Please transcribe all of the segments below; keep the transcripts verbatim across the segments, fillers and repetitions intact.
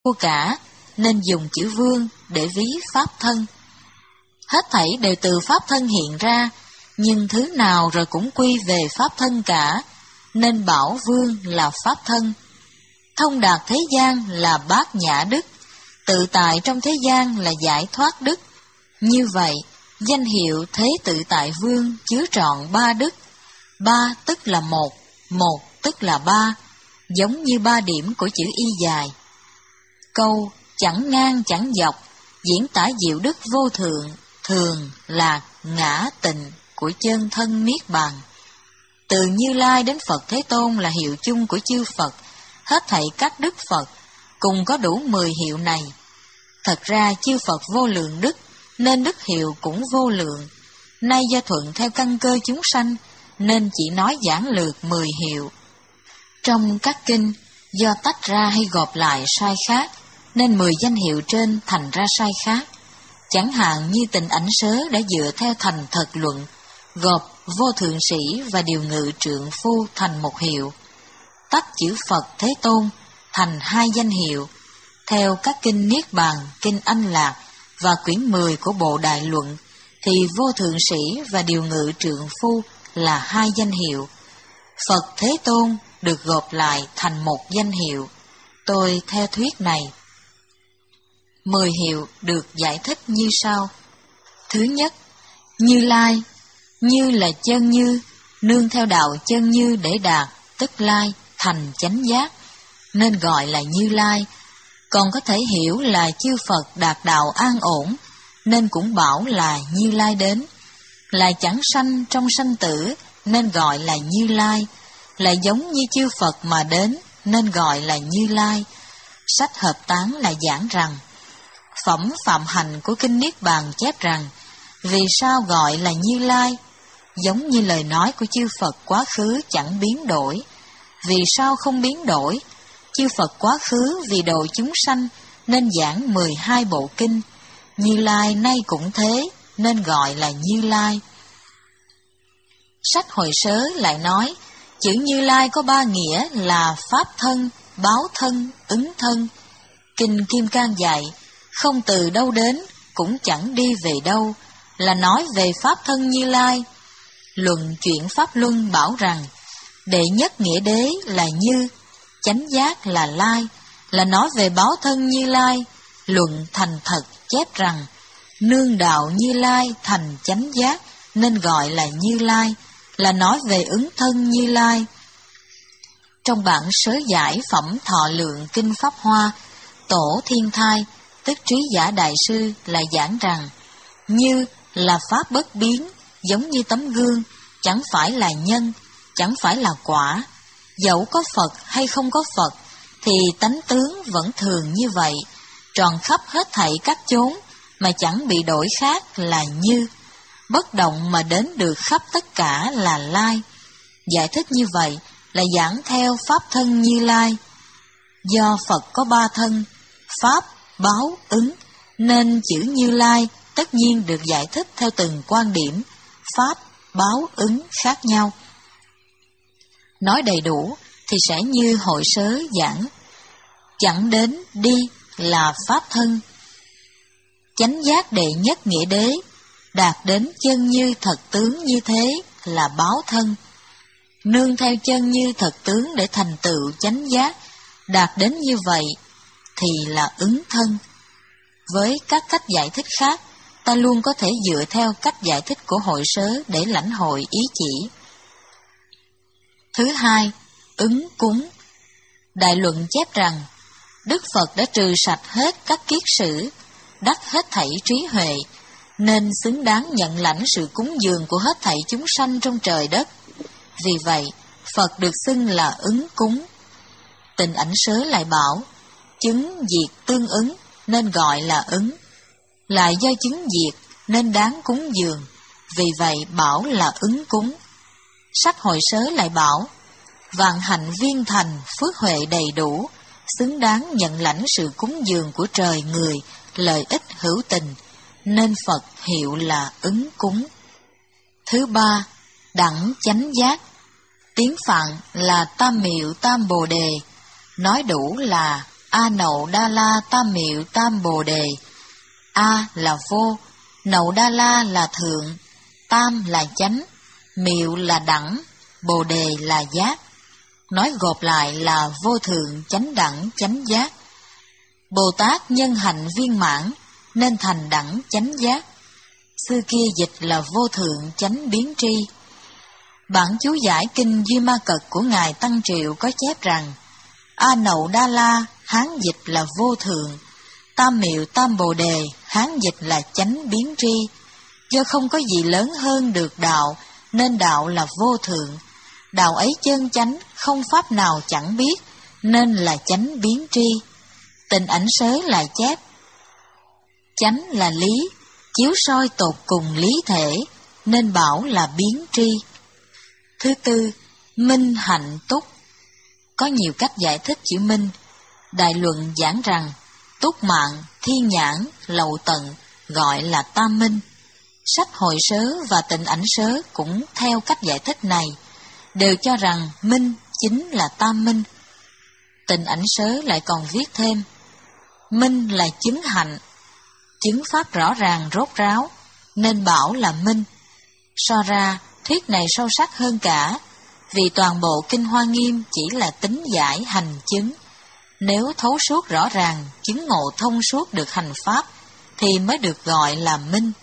Vua cả, nên dùng chữ vương để ví pháp thân. Hết thảy đều từ pháp thân hiện ra, nhưng thứ nào rồi cũng quy về pháp thân cả, nên bảo vương là pháp thân. Thông đạt thế gian là bát nhã đức, tự tại trong thế gian là giải thoát đức. Như vậy, danh hiệu Thế Tự Tại Vương chứa trọn ba đức. Ba tức là một, một tức là ba, giống như ba điểm của chữ Y dài. Câu chẳng ngang chẳng dọc diễn tả diệu đức vô thượng, thường, lạc, ngã, tịnh của chân thân Niết Bàn. Từ Như Lai đến Phật Thế Tôn là hiệu chung của chư Phật, hết thảy các đức Phật cùng có đủ mười hiệu này. Thật ra chư Phật vô lượng đức, nên đức hiệu cũng vô lượng. Nay do thuận theo căn cơ chúng sanh, nên chỉ nói giản lược mười hiệu. Trong các kinh, do tách ra hay gộp lại sai khác, nên mười danh hiệu trên thành ra sai khác. Chẳng hạn như Tịnh Ảnh Sớ đã dựa theo thành thật luận, gộp Vô Thượng Sĩ và Điều Ngự Trượng Phu thành một hiệu, tách chữ Phật Thế Tôn thành hai danh hiệu. Theo các kinh Niết Bàn, kinh Anh Lạc và quyển mười của Bộ Đại Luận, thì Vô Thượng Sĩ và Điều Ngự Trượng Phu là hai danh hiệu. Phật Thế Tôn được gộp lại thành một danh hiệu. Tôi theo thuyết này. Mười hiệu được giải thích như sau. Thứ nhất, Như Lai. Như là chân như, nương theo đạo chân như để đạt, tức lai, thành chánh giác, nên gọi là Như Lai. Còn có thể hiểu là chư Phật đạt đạo an ổn, nên cũng bảo là Như Lai đến. Là chẳng sanh trong sanh tử, nên gọi là Như Lai. Là giống như chư Phật mà đến, nên gọi là Như Lai. Sách Hợp Tán là giảng rằng, Phẩm Phạm Hành của Kinh Niết Bàn chép rằng, vì sao gọi là Như Lai? Giống như lời nói của chư Phật quá khứ chẳng biến đổi. Vì sao không biến đổi? Chư Phật quá khứ vì độ chúng sanh, nên giảng mười hai bộ kinh. Như Lai nay cũng thế, nên gọi là Như Lai. Sách Hội Sớ lại nói, chữ Như Lai có ba nghĩa là Pháp thân, Báo thân, Ứng thân. Kinh Kim Cang dạy, không từ đâu đến, cũng chẳng đi về đâu, là nói về Pháp thân Như Lai. Luận Chuyển Pháp Luân bảo rằng, đệ nhất nghĩa đế là Như, chánh giác là Lai, là nói về báo thân Như Lai. Luận Thành Thật chép rằng, nương đạo Như Lai thành chánh giác, nên gọi là Như Lai, là nói về ứng thân Như Lai. Trong bản Sớ Giải Phẩm Thọ Lượng Kinh Pháp Hoa, Tổ Thiên Thai, tức Trí Giả Đại Sư là giảng rằng, Như là pháp bất biến, giống như tấm gương, chẳng phải là nhân, chẳng phải là quả. Dẫu có Phật hay không có Phật, thì tánh tướng vẫn thường như vậy, tròn khắp hết thảy các chốn, mà chẳng bị đổi khác là Như. Bất động mà đến được khắp tất cả là Lai. Giải thích như vậy là giảng theo Pháp thân Như Lai. Do Phật có ba thân, Pháp, Báo, Ứng, nên chữ Như Lai tất nhiên được giải thích theo từng quan điểm, Pháp, Báo, Ứng khác nhau. Nói đầy đủ thì sẽ như Hội Sớ giảng, chẳng đến đi là Pháp thân. Chánh giác đệ nhất nghĩa đế, đạt đến chân như thật tướng như thế là báo thân. Nương theo chân như thật tướng để thành tựu chánh giác, đạt đến như vậy thì là ứng thân. Với các cách giải thích khác, ta luôn có thể dựa theo cách giải thích của Hội Sớ để lãnh hội ý chỉ. Thứ hai, ứng cúng. Đại Luận chép rằng, Đức Phật đã trừ sạch hết các kiết sử, đắc hết thảy trí huệ, nên xứng đáng nhận lãnh sự cúng dường của hết thảy chúng sanh trong trời đất. Vì vậy, Phật được xưng là ứng cúng. Tịnh Ảnh Sớ lại bảo, chứng diệt tương ứng nên gọi là ứng, lại do chứng diệt nên đáng cúng dường, vì vậy bảo là ứng cúng. Sách Hội Sớ lại bảo, vạn hạnh viên thành, phước huệ đầy đủ, xứng đáng nhận lãnh sự cúng dường của trời người, lợi ích hữu tình, nên Phật hiệu là ứng cúng. Thứ ba, đẳng chánh giác. Tiếng Phạn là Tam Miệu Tam Bồ Đề, nói đủ là A Nậu Đa La Tam Miệu Tam Bồ Đề. A là vô, Nậu Đa La là thượng, Tam là chánh, Miệu là đẳng, Bồ Đề là giác. Nói gộp lại là vô thượng chánh đẳng chánh giác. Bồ Tát nhân hạnh viên mãn nên thành đẳng chánh giác. Xưa kia dịch là vô thượng chánh biến tri. Bản chú giải kinh Duy Ma Cật của Ngài Tăng Triệu có chép rằng A Nậu Đa La Hán dịch là vô thượng, Tam Miệu Tam Bồ Đề Hán dịch là chánh biến tri. Do không có gì lớn hơn được đạo nên đạo là vô thượng. Đạo ấy chân chánh, không pháp nào chẳng biết nên là chánh biến tri. Tình ảnh sớ lại chép chánh là lý, chiếu soi tột cùng lý thể nên bảo là biến tri. Thứ tư, minh hạnh túc. Có nhiều cách giải thích chữ minh. Đại luận giảng rằng túc mạng, thiên nhãn, lậu tận gọi là tam minh. Sách Hội Sớ và Tịnh Ảnh Sớ cũng theo cách giải thích này, đều cho rằng minh chính là tam minh. Tịnh Ảnh Sớ lại còn viết thêm minh là chứng hạnh, chứng pháp rõ ràng rốt ráo nên bảo là minh. So ra thuyết này sâu sắc hơn cả, vì toàn bộ Kinh Hoa Nghiêm chỉ là tính giải hành chứng. Nếu thấu suốt rõ ràng, chứng ngộ thông suốt được hành pháp, thì mới được gọi là minh.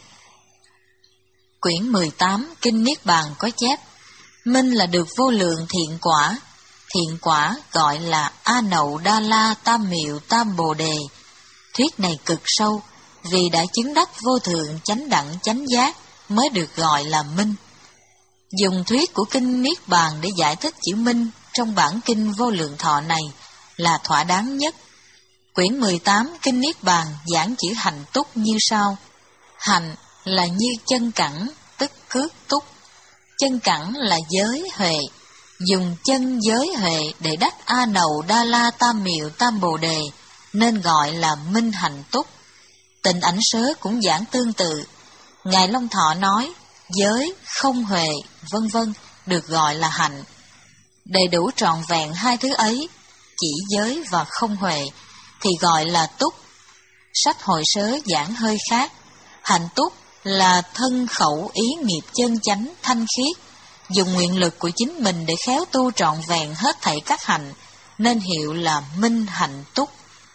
Quyển mười tám Kinh Niết Bàn có chép, minh là được vô lượng thiện quả. Thiện quả gọi là A Nậu Đa La Tam Miệu Tam Bồ Đề. Thuyết này cực sâu, vì đã chứng đắc vô thượng chánh đẳng chánh giác mới được gọi là minh. Dùng thuyết của Kinh Niết Bàn để giải thích chữ minh trong bản Kinh Vô Lượng Thọ này là thỏa đáng nhất. Quyển mười tám Kinh Niết Bàn giảng chữ hạnh túc như sau. Hạnh là như chân cẳng, tức cước túc. Chân cẳng là giới huệ. Dùng chân giới huệ để đắc A Nậu Đa La Tam Miệu Tam Bồ Đề nên gọi là minh hạnh túc. Tịnh Ảnh Sớ cũng giảng tương tự. Ngài Long Thọ nói giới, không huệ, vân vân được gọi là hạnh. Đầy đủ trọn vẹn hai thứ ấy, chỉ giới và không huệ, thì gọi là túc. Sách Hội Sớ giảng hơi khác. Hạnh túc là thân khẩu ý nghiệp chân chánh thanh khiết, dùng nguyện lực của chính mình để khéo tu trọn vẹn hết thảy các hạnh, nên hiệu là minh hạnh túc.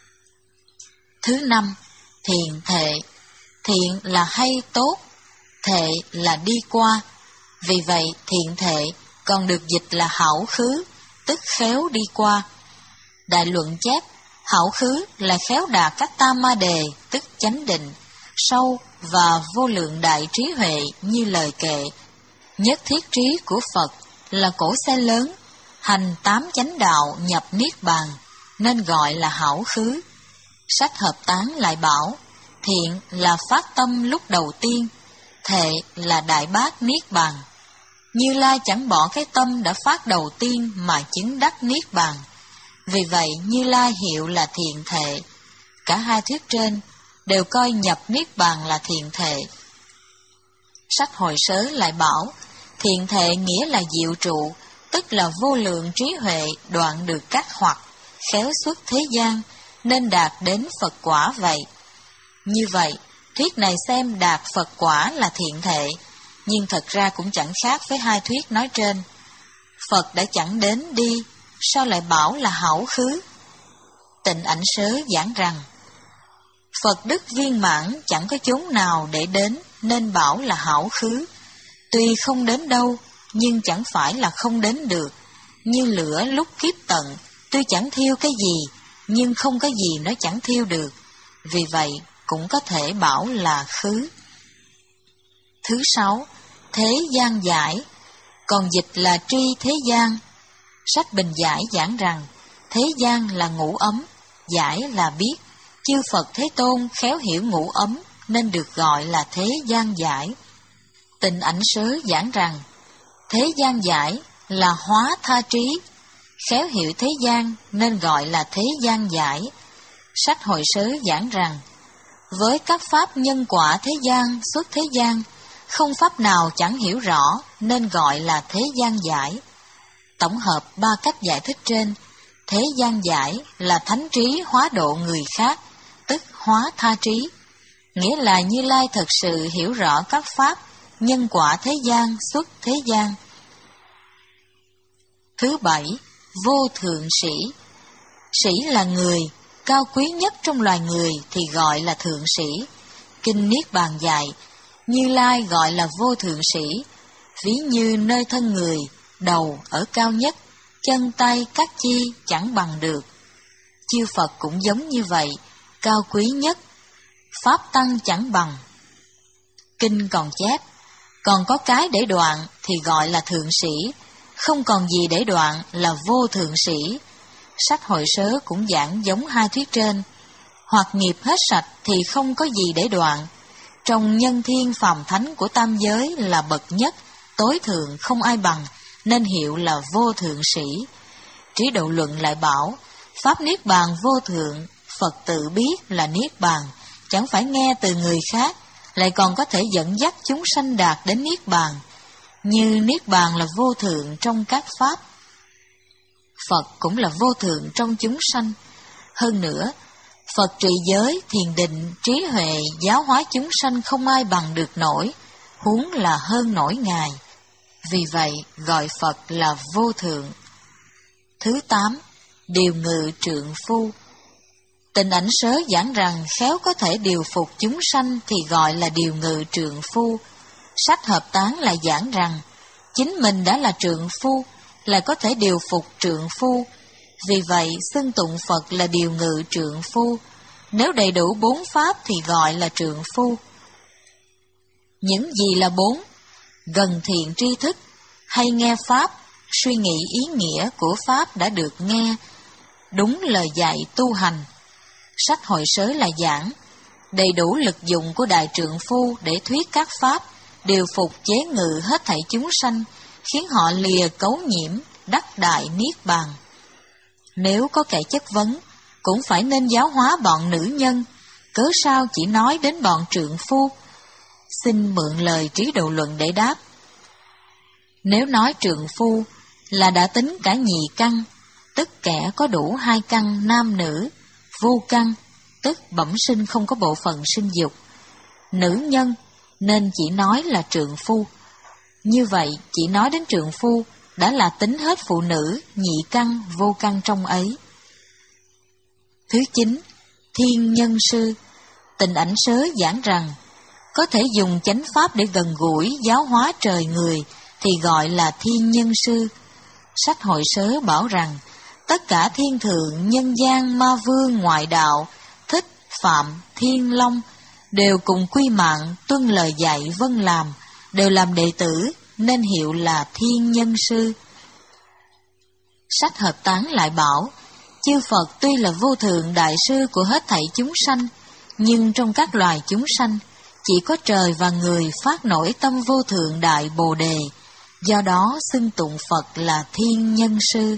Thứ năm, thiện thệ. Thiện là hay tốt, thệ là đi qua. Vì vậy thiện thệ còn được dịch là hảo khứ, tức khéo đi qua. Đại luận chép, hảo khứ là khéo đạt các tam ma đề, tức chánh định, sâu và vô lượng đại trí huệ như lời kệ. Nhất thiết trí của Phật là cổ xe lớn, hành tám chánh đạo nhập niết bàn, nên gọi là hảo khứ. Sách Hợp Tán lại bảo, thiện là phát tâm lúc đầu tiên, thệ là đại bác niết bàn. Như Lai chẳng bỏ cái tâm đã phát đầu tiên mà chứng đắc niết bàn. Vì vậy Như Lai hiệu là thiện thệ. Cả hai thuyết trên đều coi nhập niết bàn là thiện thệ. Sách Hội Sớ lại bảo, thiện thệ nghĩa là diệu trụ, tức là vô lượng trí huệ đoạn được các hoặc, khéo xuất thế gian, nên đạt đến Phật quả vậy. Như vậy, thuyết này xem đạt Phật quả là thiện thệ, nhưng thật ra cũng chẳng khác với hai thuyết nói trên. Phật đã chẳng đến đi, sao lại bảo là hảo khứ? Tịnh Ảnh Sớ giảng rằng, Phật đức viên mãn chẳng có chốn nào để đến nên bảo là hảo khứ. Tuy không đến đâu, nhưng chẳng phải là không đến được. Như lửa lúc kiếp tận, tuy chẳng thiêu cái gì, nhưng không có gì nó chẳng thiêu được. Vì vậy, cũng có thể bảo là khứ. Thứ sáu, thế gian giải, còn dịch là tri thế gian. Sách Bình Giải giảng rằng, thế gian là ngũ ấm, giải là biết. Chư Phật Thế Tôn khéo hiểu ngũ ấm, nên được gọi là thế gian giải. Tịnh Ảnh Sớ giảng rằng, thế gian giải là hóa tha trí, khéo hiểu thế gian nên gọi là thế gian giải. Sách Hội Sớ giảng rằng, với các pháp nhân quả thế gian xuất thế gian, không pháp nào chẳng hiểu rõ nên gọi là thế gian giải. Tổng hợp ba cách giải thích trên, thế gian giải là thánh trí hóa độ người khác, tức hóa tha trí. Nghĩa là Như Lai thật sự hiểu rõ các pháp, nhân quả thế gian, xuất thế gian. Thứ bảy, vô thượng sĩ. Sĩ là người, cao quý nhất trong loài người thì gọi là thượng sĩ. Kinh Niết Bàn dạy, Như Lai gọi là vô thượng sĩ, ví như nơi thân người, đầu ở cao nhất, chân tay các chi chẳng bằng được. Chư Phật cũng giống như vậy, cao quý nhất, pháp tăng chẳng bằng. Kinh còn chép, còn có cái để đoạn thì gọi là thượng sĩ, không còn gì để đoạn là vô thượng sĩ. Sách Hội Sớ cũng giảng giống hai thuyết trên. Hoặc nghiệp hết sạch thì không có gì để đoạn. Trong nhân thiên phàm thánh của tam giới là bậc nhất, tối thượng không ai bằng, nên hiệu là vô thượng sĩ. Trí Độ Luận lại bảo, pháp Niết Bàn vô thượng, Phật tự biết là Niết Bàn, chẳng phải nghe từ người khác, lại còn có thể dẫn dắt chúng sanh đạt đến Niết Bàn, như Niết Bàn là vô thượng trong các pháp. Phật cũng là vô thượng trong chúng sanh. Hơn nữa, Phật trì giới, thiền định, trí huệ, giáo hóa chúng sanh không ai bằng được nổi, huống là hơn nổi Ngài. Vì vậy, gọi Phật là vô thượng. Thứ tám, điều ngự trượng phu. Tịnh Ảnh Sớ giảng rằng khéo có thể điều phục chúng sanh thì gọi là điều ngự trượng phu. Sách Hợp Tán lại giảng rằng chính mình đã là trượng phu, là có thể điều phục trượng phu. Vì vậy, xưng tụng Phật là điều ngự trượng phu. Nếu đầy đủ bốn pháp thì gọi là trượng phu. Những gì là bốn? Gần thiện tri thức, hay nghe pháp, suy nghĩ ý nghĩa của pháp đã được nghe, đúng lời dạy tu hành. Sách Hội Sớ là giảng đầy đủ lực dụng của đại trượng phu để thuyết các pháp, điều phục chế ngự hết thảy chúng sanh, khiến họ lìa cấu nhiễm, đắc đại niết bàn. Nếu có kẻ chất vấn, cũng phải nên giáo hóa bọn nữ nhân, cớ sao chỉ nói đến bọn trượng phu? Xin mượn lời Trí Độ Luận để đáp. Nếu nói trượng phu là đã tính cả nhị căn, tức kẻ có đủ hai căn nam nữ, vô căn, tức bẩm sinh không có bộ phận sinh dục, nữ nhân, nên chỉ nói là trượng phu. Như vậy, chỉ nói đến trượng phu đã là tính hết phụ nữ, nhị căn, vô căn trong ấy. Thứ chín, thiên nhân sư. Tịnh Ảnh Sớ giảng rằng, có thể dùng chánh pháp để gần gũi, giáo hóa trời người, thì gọi là thiên nhân sư. Sách Hội Sớ bảo rằng, tất cả thiên thượng, nhân gian, ma vương, ngoại đạo, thích, phạm, thiên long, đều cùng quy mạng, tuân lời dạy vâng làm, đều làm đệ tử, nên hiệu là thiên nhân sư. Sách Hợp Tán lại bảo, chư Phật tuy là vô thượng đại sư của hết thảy chúng sanh, nhưng trong các loài chúng sanh, chỉ có trời và người phát nổi tâm vô thượng đại Bồ Đề, do đó xưng tụng Phật là thiên nhân sư.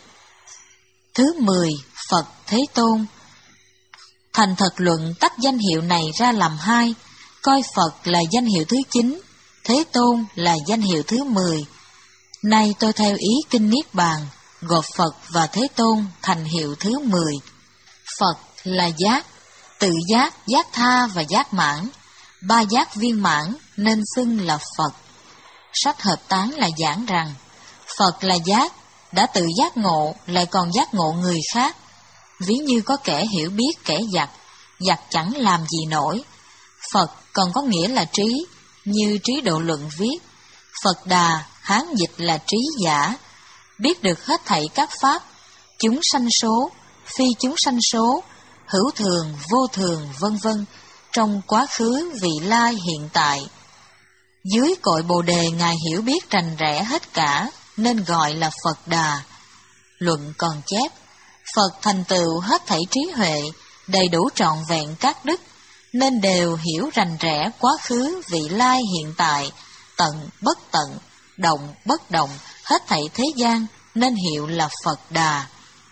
Thứ mười, Phật Thế Tôn. Thành Thật Luận tách danh hiệu này ra làm hai, coi Phật là danh hiệu thứ chín, Thế Tôn là danh hiệu thứ mười. Nay tôi theo ý Kinh Niết Bàn, gộp Phật và Thế Tôn thành hiệu thứ mười. Phật là giác, tự giác, giác tha và giác mãn, ba giác viên mãn nên xưng là Phật. Sách Hợp Tán là giảng rằng, Phật là giác, đã tự giác ngộ lại còn giác ngộ người khác. Ví như có kẻ hiểu biết kẻ giặc, giặc chẳng làm gì nổi. Phật còn có nghĩa là trí, như Trí Độ Luận viết, Phật Đà, Hán dịch là trí giả, biết được hết thảy các pháp, chúng sanh số, phi chúng sanh số, hữu thường, vô thường, vân vân, trong quá khứ, vị lai, hiện tại. Dưới cội Bồ Đề Ngài hiểu biết rành rẽ hết cả, nên gọi là Phật Đà. Luận còn chép, Phật thành tựu hết thảy trí huệ, đầy đủ trọn vẹn các đức, nên đều hiểu rành rẽ quá khứ, vị lai, hiện tại, tận, bất tận, động, bất động, hết thảy thế gian, nên hiệu là Phật Đà.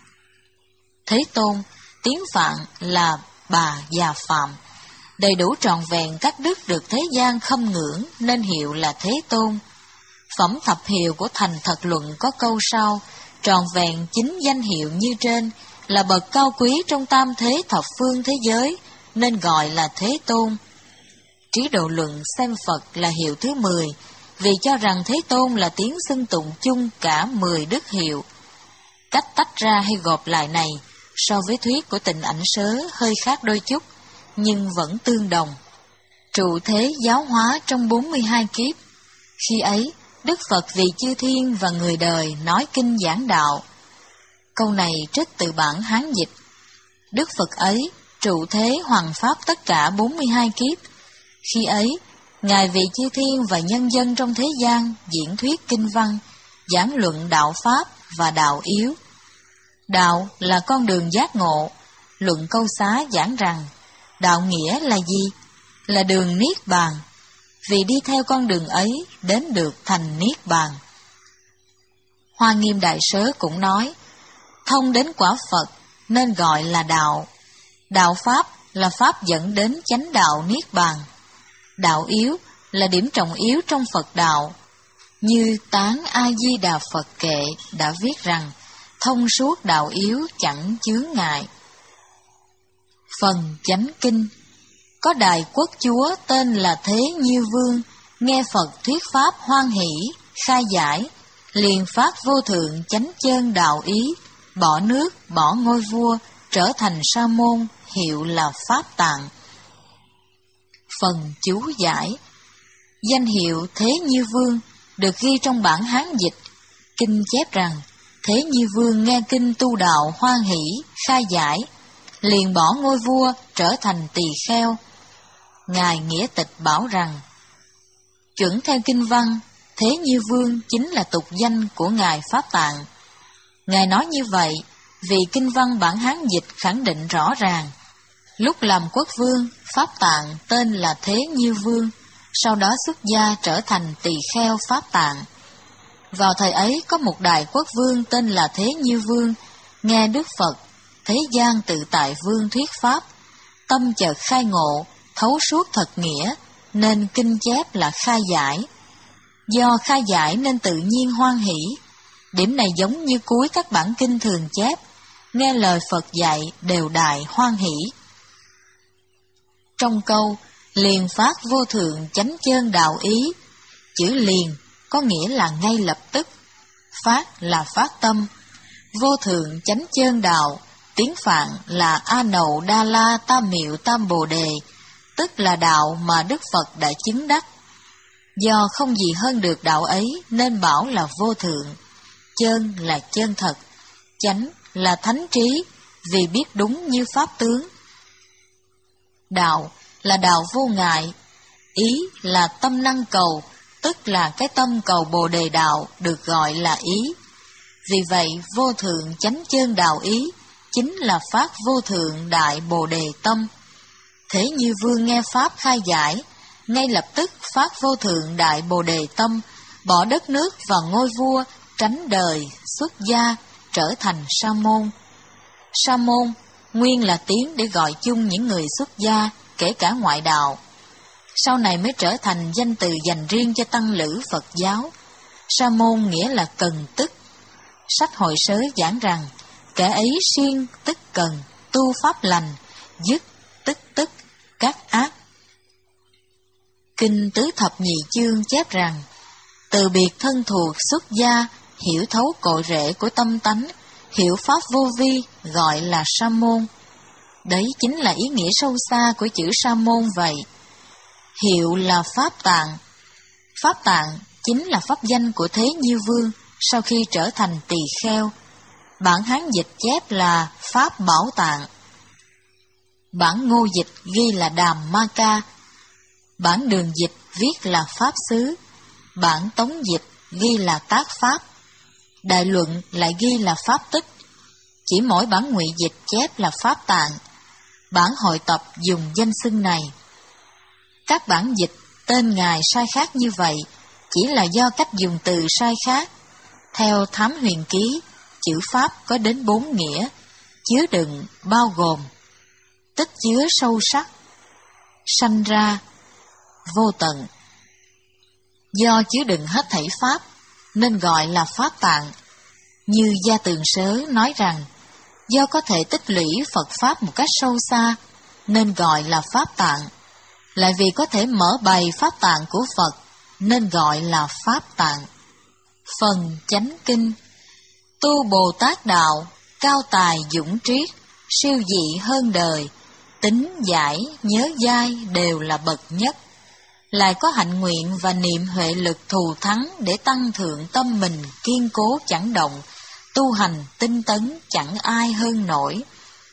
Thế Tôn, tiếng Phạn là Bà Già Phạm, đầy đủ trọn vẹn các đức được thế gian khâm ngưỡng, nên hiệu là Thế Tôn. Phẩm thập hiệu của Thành Thật Luận có câu sau, tròn vẹn chính danh hiệu như trên, là bậc cao quý trong tam thế thập phương thế giới, nên gọi là Thế Tôn. Trí Độ Luận xem Phật là hiệu thứ mười, vì cho rằng Thế Tôn là tiếng xưng tụng chung cả mười đức hiệu. Cách tách ra hay gộp lại này, so với thuyết của Tịnh Ảnh Sớ hơi khác đôi chút, nhưng vẫn tương đồng. Trụ thế giáo hóa trong bốn mươi hai kiếp. Khi ấy, Đức Phật vì chư thiên và người đời nói kinh giảng đạo. Câu này trích từ bản Hán dịch. Đức Phật ấy trụ thế hoằng pháp tất cả bốn mươi hai kiếp. Khi ấy, Ngài vì chư thiên và nhân dân trong thế gian diễn thuyết kinh văn, giảng luận đạo pháp và đạo yếu. Đạo là con đường giác ngộ. Luận Câu Xá giảng rằng, đạo nghĩa là gì? Là đường Niết Bàn. Vì đi theo con đường ấy đến được thành Niết Bàn. Hoa Nghiêm Đại Sớ cũng nói, thông đến quả Phật nên gọi là đạo. Đạo Pháp là Pháp dẫn đến chánh đạo Niết Bàn. Đạo yếu là điểm trọng yếu trong Phật đạo. Như Tán A Di Đà Phật Kệ đã viết rằng, thông suốt đạo yếu chẳng chướng ngại. Phần Chánh Kinh. Có Đại Quốc Chúa tên là Thế Nhiêu Vương, nghe Phật thuyết pháp hoan hỷ, khai giải, liền phát vô thượng chánh chân đạo ý, bỏ nước, bỏ ngôi vua, trở thành sa môn, hiệu là Pháp Tạng. Phần chú giải. Danh hiệu Thế Nhiêu Vương được ghi trong bản Hán dịch. Kinh chép rằng, Thế Nhiêu Vương nghe kinh tu đạo hoan hỷ, khai giải, liền bỏ ngôi vua, trở thành tỳ kheo. Ngài Nghĩa Tịch bảo rằng, chuẩn theo kinh văn, Thế Nhiêu Vương chính là tục danh của Ngài Pháp Tạng. Ngài nói như vậy vì kinh văn bản Hán dịch khẳng định rõ ràng, lúc làm quốc vương, Pháp Tạng tên là Thế Nhiêu Vương, sau đó xuất gia trở thành tỳ kheo Pháp Tạng. Vào thời ấy có một đại quốc vương tên là Thế Nhiêu Vương, nghe Đức Phật, Thế gian tự tại vương thuyết pháp, tâm chợt khai ngộ, thấu suốt thật nghĩa, nên kinh chép là khai giải. Do khai giải nên tự nhiên hoan hỷ. Điểm này giống như cuối các bản kinh thường chép, nghe lời Phật dạy đều đại hoan hỷ. Trong câu, liền phát vô thượng chánh chân đạo ý, chữ liền có nghĩa là ngay lập tức, phát là phát tâm, vô thượng chánh chân đạo, tiếng Phạn là A Nậu Đa La Tam Miệu Tam Bồ Đề, tức là đạo mà Đức Phật đã chứng đắc. Do không gì hơn được đạo ấy nên bảo là vô thượng. Chân là chân thật, chánh là thánh trí, vì biết đúng như pháp tướng. Đạo là đạo vô ngại, ý là tâm năng cầu, tức là cái tâm cầu Bồ Đề đạo được gọi là ý. Vì vậy vô thượng chánh chân đạo ý chính là phát vô thượng đại Bồ Đề tâm. Thế Như Vương nghe pháp khai giải, ngay lập tức phát vô thượng đại Bồ Đề tâm, bỏ đất nước và ngôi vua, tránh đời, xuất gia, trở thành sa môn. Sa môn nguyên là tiếng để gọi chung những người xuất gia, kể cả ngoại đạo. Sau này mới trở thành danh từ dành riêng cho tăng lữ Phật giáo. Sa môn nghĩa là cần tức. Sách Hội Sớ giảng rằng, kẻ ấy siêng tức cần, tu pháp lành, dứt tức tức các ác. Kinh Tứ Thập Nhị Chương chép rằng, từ biệt thân thuộc xuất gia, hiểu thấu cội rễ của tâm tánh, hiểu pháp vô vi, gọi là sa môn. Đấy chính là ý nghĩa sâu xa của chữ sa môn vậy. Hiệu là Pháp Tạng. Pháp Tạng chính là pháp danh của Thế Nhiêu Vương sau khi trở thành tỳ kheo. Bản Hán dịch chép là Pháp Bảo Tạng. Bản Ngô dịch ghi là Đàm Ma Ca. Bản Đường dịch viết là Pháp Xứ. Bản Tống dịch ghi là Tác Pháp. Đại Luận lại ghi là Pháp Tích. Chỉ mỗi bản Ngụy dịch chép là Pháp Tạng. Bản Hội Tập dùng danh xưng này. Các bản dịch tên Ngài sai khác như vậy chỉ là do cách dùng từ sai khác. Theo Thám Huyền Ký, chữ Pháp có đến bốn nghĩa, chứa đựng, bao gồm, tích chứa sâu sắc, sanh ra, vô tận. Do chứa đựng hết thảy Pháp, nên gọi là Pháp Tạng. Như Gia Tường Sớ nói rằng, do có thể tích lũy Phật Pháp một cách sâu xa, nên gọi là Pháp Tạng. Lại vì có thể mở bày Pháp Tạng của Phật, nên gọi là Pháp Tạng. Phần Chánh Kinh. Tu Bồ Tát Đạo, cao tài dũng triết, siêu dị hơn đời, tính giải, nhớ dai đều là bậc nhất. Lại có hạnh nguyện và niệm huệ lực thù thắng để tăng thượng tâm mình kiên cố chẳng động, tu hành tinh tấn chẳng ai hơn nổi.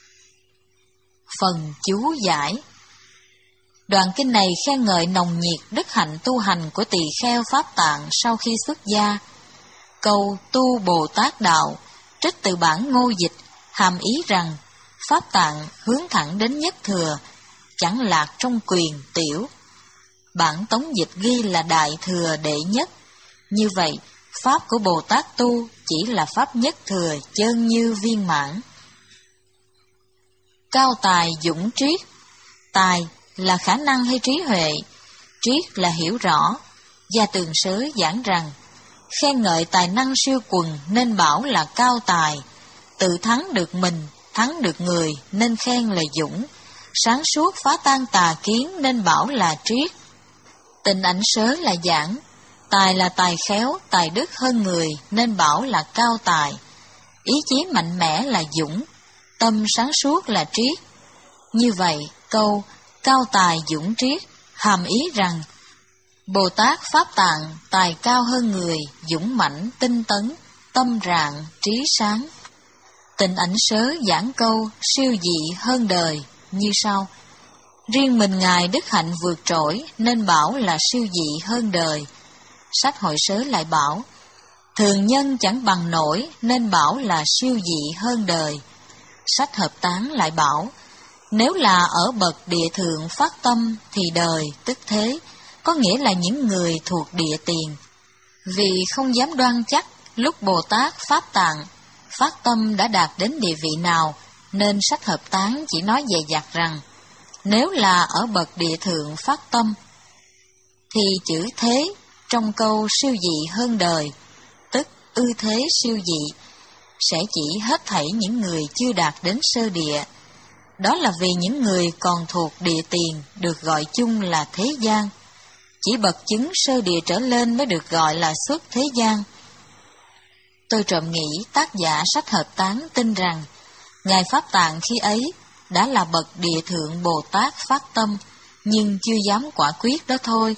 Phần chú giải. Đoạn kinh này khen ngợi nồng nhiệt đức hạnh tu hành của tỳ kheo Pháp Tạng sau khi xuất gia. Câu tu Bồ Tát Đạo trích từ bản Ngô Dịch, hàm ý rằng Pháp Tạng hướng thẳng đến nhất thừa, chẳng lạc trong quyền tiểu. Bản Tống Dịch ghi là đại thừa đệ nhất. Như vậy, Pháp của Bồ Tát tu chỉ là Pháp nhất thừa chơn như viên mãn. Cao tài dũng triết. Tài là khả năng hay trí huệ, triết là hiểu rõ. Gia Tường Sớ giảng rằng, khen ngợi tài năng siêu quần nên bảo là cao tài, tự thắng được mình, thắng được người nên khen là dũng, sáng suốt phá tan tà kiến nên bảo là triết. Tịnh Ảnh Sớ là giảng, tài là tài khéo, tài đức hơn người nên bảo là cao tài, ý chí mạnh mẽ là dũng, tâm sáng suốt là triết. Như vậy, câu cao tài dũng triết hàm ý rằng Bồ Tát Pháp Tạng tài cao hơn người, dũng mãnh, tinh tấn, tâm rạng, trí sáng. Tịnh Ảnh Sớ giảng câu siêu dị hơn đời như sau. Riêng mình Ngài đức hạnh vượt trội nên bảo là siêu dị hơn đời. Sách Hội Sớ lại bảo, thường nhân chẳng bằng nổi nên bảo là siêu dị hơn đời. Sách Hợp Tán lại bảo, nếu là ở bậc địa thượng phát tâm thì đời tức thế, có nghĩa là những người thuộc địa tiền. Vì không dám đoan chắc lúc Bồ Tát Pháp Tạng phát tâm đã đạt đến địa vị nào, nên sách Hợp Tán chỉ nói dè dặt rằng, nếu là ở bậc địa thượng phát tâm, thì chữ thế trong câu siêu dị hơn đời, tức ư thế siêu dị, sẽ chỉ hết thảy những người chưa đạt đến sơ địa. Đó là vì những người còn thuộc địa tiền được gọi chung là thế gian. Chỉ bậc chứng sơ địa trở lên mới được gọi là xuất thế gian. Tôi trộm nghĩ tác giả sách Hợp Tán tin rằng Ngài Pháp Tạng khi ấy đã là bậc địa thượng Bồ Tát phát tâm, nhưng chưa dám quả quyết đó thôi.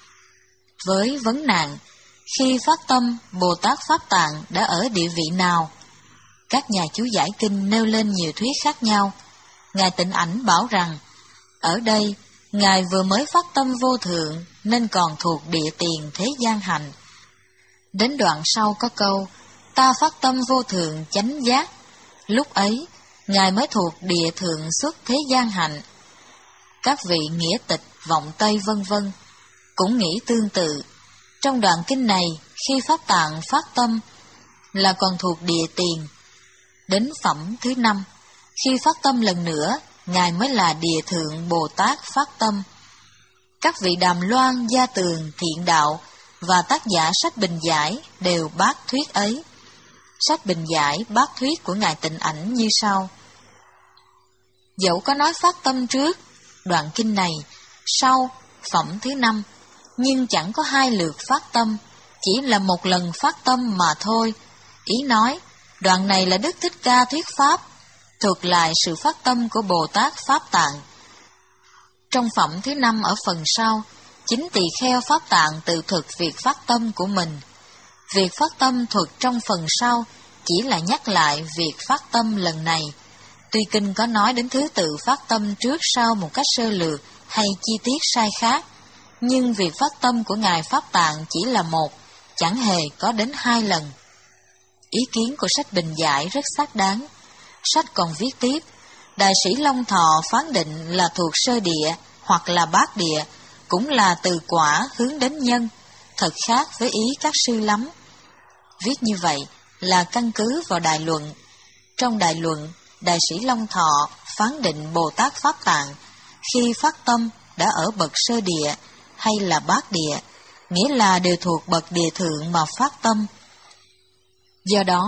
Với vấn nạn, khi phát tâm Bồ Tát Pháp Tạng đã ở địa vị nào? Các nhà chú giải kinh nêu lên nhiều thuyết khác nhau. Ngài Tịnh Ảnh bảo rằng, ở đây, Ngài vừa mới phát tâm vô thượng nên còn thuộc địa tiền thế gian hành. Đến đoạn sau có câu, ta phát tâm vô thượng chánh giác. Lúc ấy, Ngài mới thuộc địa thượng xuất thế gian hạnh. Các vị nghĩa tịch, vọng Tây vân vân cũng nghĩ tương tự. Trong đoạn kinh này, khi Pháp Tạng phát tâm là còn thuộc địa tiền. Đến phẩm thứ năm, khi phát tâm lần nữa, Ngài mới là địa thượng Bồ Tát phát tâm. Các vị Đàm Loan, Gia Tường, Thiện Đạo và tác giả sách Bình Giải đều bác thuyết ấy. Sách Bình Giải bác thuyết của Ngài Tịnh Ảnh như sau. Dẫu có nói phát tâm trước đoạn kinh này, sau phẩm thứ năm, nhưng chẳng có hai lượt phát tâm, chỉ là một lần phát tâm mà thôi. Ý nói, đoạn này là Đức Thích Ca thuyết pháp, thuật lại sự phát tâm của Bồ Tát Pháp Tạng. Trong phẩm thứ năm ở phần sau, chính tỳ kheo Pháp Tạng tự thuật việc phát tâm của mình. Việc phát tâm thuật trong phần sau chỉ là nhắc lại việc phát tâm lần này. Tuy kinh có nói đến thứ tự phát tâm trước sau một cách sơ lược hay chi tiết sai khác, nhưng việc phát tâm của Ngài Pháp Tạng chỉ là một, chẳng hề có đến hai lần. Ý kiến của sách Bình Giải rất xác đáng. Sách còn viết tiếp, Đại sĩ Long Thọ phán định là thuộc sơ địa hoặc là bát địa, cũng là từ quả hướng đến nhân, thật khác với ý các sư lắm. Viết như vậy là căn cứ vào đại luận. Trong đại luận, Đại sĩ Long Thọ phán định Bồ Tát Pháp Tạng khi phát tâm đã ở bậc sơ địa hay là bát địa, nghĩa là đều thuộc bậc địa thượng mà phát tâm. Do đó,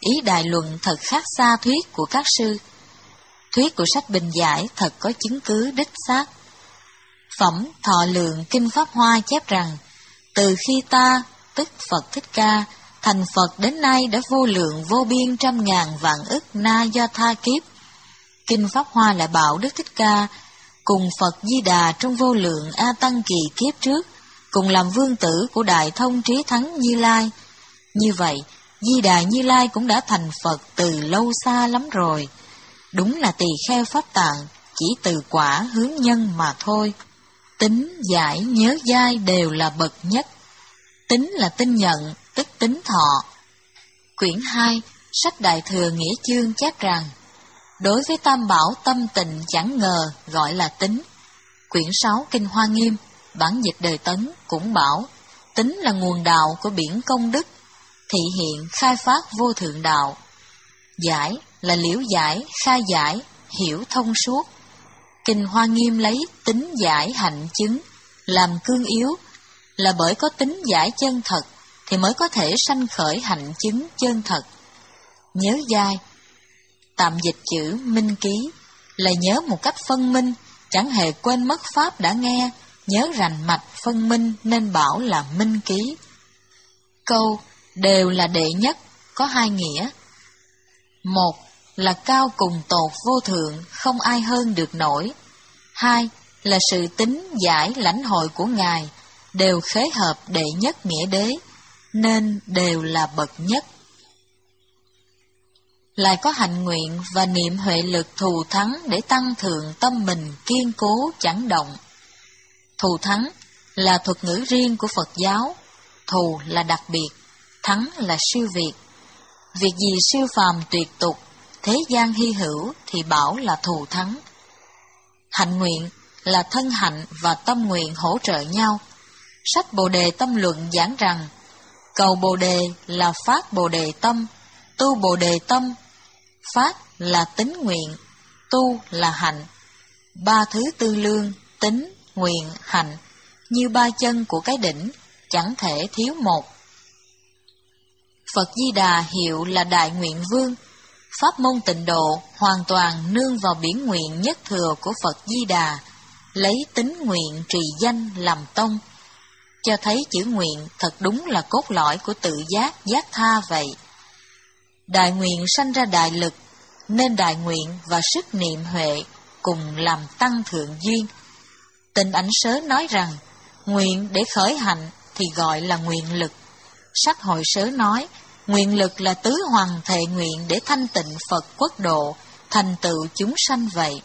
ý đại luận thật khác xa thuyết của các sư. Thuyết của sách Bình Giải thật có chứng cứ đích xác. Phẩm Thọ Lượng Kinh Pháp Hoa chép rằng, từ khi ta, tức Phật Thích Ca, thành Phật đến nay đã vô lượng vô biên trăm ngàn vạn ức na do tha kiếp. Kinh Pháp Hoa lại bảo Đức Thích Ca cùng Phật Di Đà trong vô lượng A Tăng kỳ kiếp trước, cùng làm vương tử của Đại Thông Trí Thắng Như Lai. Như vậy, Di Đà Như Lai cũng đã thành Phật từ lâu xa lắm rồi. Đúng là tỳ kheo Pháp Tạng, chỉ từ quả hướng nhân mà thôi. Tính, giải, nhớ dai đều là bậc nhất. Tính là tinh nhận, tức tính thọ. Quyển hai, sách Đại Thừa Nghĩa Chương chép rằng, đối với tam bảo tâm tình chẳng ngờ gọi là tính. Quyển sáu Kinh Hoa Nghiêm, bản dịch Đời Tấn cũng bảo, tính là nguồn đạo của biển công đức, thị hiện khai phát vô thượng đạo. Giải là liễu giải, khai giải, hiểu thông suốt. Kinh Hoa Nghiêm lấy tính giải hạnh chứng làm cương yếu, là bởi có tính giải chân thật thì mới có thể sanh khởi hạnh chứng chân thật. Nhớ dai, tạm dịch chữ minh ký, là nhớ một cách phân minh, chẳng hề quên mất pháp đã nghe, nhớ rành mạch phân minh nên bảo là minh ký. Câu đều là đệ nhất có hai nghĩa. Một là cao cùng tột vô thượng, không ai hơn được nổi. Hai là sự tính giải lãnh hội của Ngài đều khế hợp đệ nhất nghĩa đế, nên đều là bậc nhất. Lại có hạnh nguyện và niệm huệ lực thù thắng để tăng thượng tâm mình kiên cố chẳng động. Thù thắng là thuật ngữ riêng của Phật giáo, thù là đặc biệt, thắng là siêu việt. Việc gì siêu phàm tuyệt tục, thế gian hy hữu thì bảo là thù thắng. Hạnh nguyện là thân hạnh và tâm nguyện hỗ trợ nhau. Sách Bồ Đề Tâm Luận giảng rằng, cầu Bồ Đề là phát Bồ Đề Tâm, tu Bồ Đề Tâm. Phát là tính nguyện, tu là hạnh. Ba thứ tư lương, tính, nguyện, hạnh, như ba chân của cái đỉnh, chẳng thể thiếu một. Phật Di Đà hiệu là Đại Nguyện Vương. Pháp môn Tịnh Độ hoàn toàn nương vào biển nguyện nhất thừa của Phật Di Đà, lấy tính nguyện trì danh làm tông, cho thấy chữ nguyện thật đúng là cốt lõi của tự giác, giác tha vậy. Đại nguyện sanh ra đại lực, nên đại nguyện và sức niệm huệ cùng làm tăng thượng duyên. Tịnh Ảnh Sớ nói rằng, nguyện để khởi hạnh thì gọi là nguyện lực. Sách Hội Sớ nói, nguyện lực là tứ hoàng thệ nguyện để thanh tịnh Phật quốc độ, thành tựu chúng sanh vậy.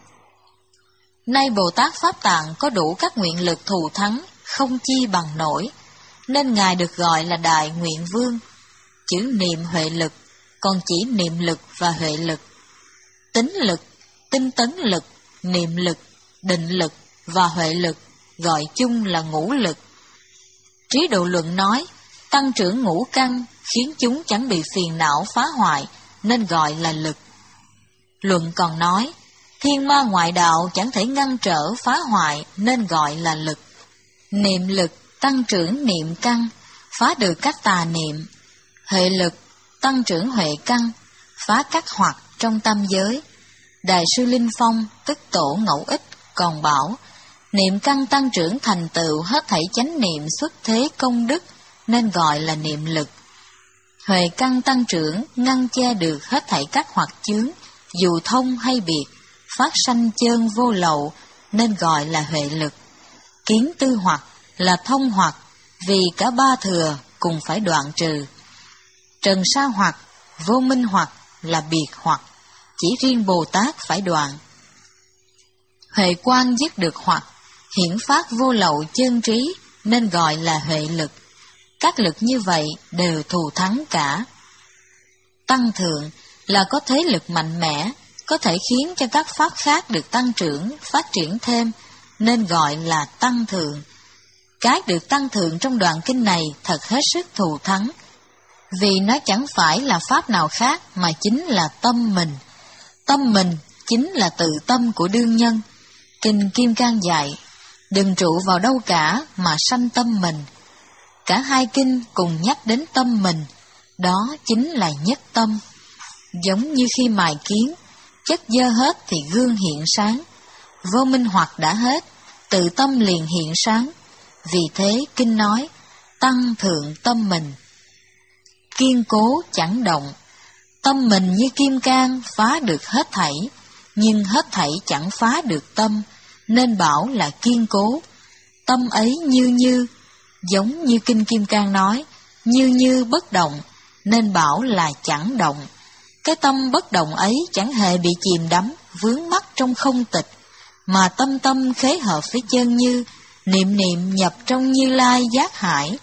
Nay Bồ Tát Pháp Tạng có đủ các nguyện lực thù thắng, không chi bằng nổi, nên Ngài được gọi là Đại Nguyện Vương. Chữ niệm huệ lực, còn chỉ niệm lực và huệ lực. Tính lực, tinh tấn lực, niệm lực, định lực và huệ lực gọi chung là ngũ lực. Trí Độ Luận nói, tăng trưởng ngũ căn khiến chúng chẳng bị phiền não phá hoại, nên gọi là lực. Luận còn nói, thiên ma ngoại đạo chẳng thể ngăn trở phá hoại, nên gọi là lực. Niệm lực tăng trưởng niệm căn, phá được các tà niệm. Huệ lực tăng trưởng huệ căn, phá các hoặc trong tam giới. Đại sư Linh Phong, tức Tổ Ngẫu Ích, còn bảo, niệm căn tăng trưởng thành tựu hết thảy chánh niệm xuất thế công đức, nên gọi là niệm lực. Huệ căn tăng trưởng ngăn che được hết thảy các hoặc chướng, dù thông hay biệt, phát sanh chơn vô lậu, nên gọi là huệ lực. Kiến tư hoặc là thông hoặc, vì cả ba thừa cùng phải đoạn trừ. Trần sa hoặc, vô minh hoặc là biệt hoặc, chỉ riêng Bồ Tát phải đoạn. Huệ quang dứt được hoặc, hiển phát vô lậu chân trí, nên gọi là huệ lực. Các lực như vậy đều thù thắng cả. Tăng thượng là có thế lực mạnh mẽ, có thể khiến cho các pháp khác được tăng trưởng, phát triển thêm, nên gọi là tăng thượng. Cái được tăng thượng trong đoạn kinh này thật hết sức thù thắng, vì nó chẳng phải là pháp nào khác mà chính là tâm mình. Tâm mình chính là tự tâm của đương nhân. Kinh Kim Cang dạy, đừng trụ vào đâu cả mà sanh tâm mình. Cả hai kinh cùng nhắc đến tâm mình, Đó chính là nhất tâm. Giống như khi mài kiến, chất dơ hết thì gương hiện sáng. Vô minh hoặc đã hết, tự tâm liền hiện sáng. Vì thế kinh nói, tăng thượng tâm mình. Kiên cố chẳng động. Tâm mình như kim cang phá được hết thảy, nhưng hết thảy chẳng phá được tâm, nên bảo là kiên cố. Tâm ấy như như, giống như Kinh Kim Cang nói, như như bất động, nên bảo là chẳng động. Cái tâm bất động ấy chẳng hề bị chìm đắm, vướng mắc trong không tịch, mà tâm tâm khế hợp với chân như, niệm niệm nhập trong Như Lai giác hải.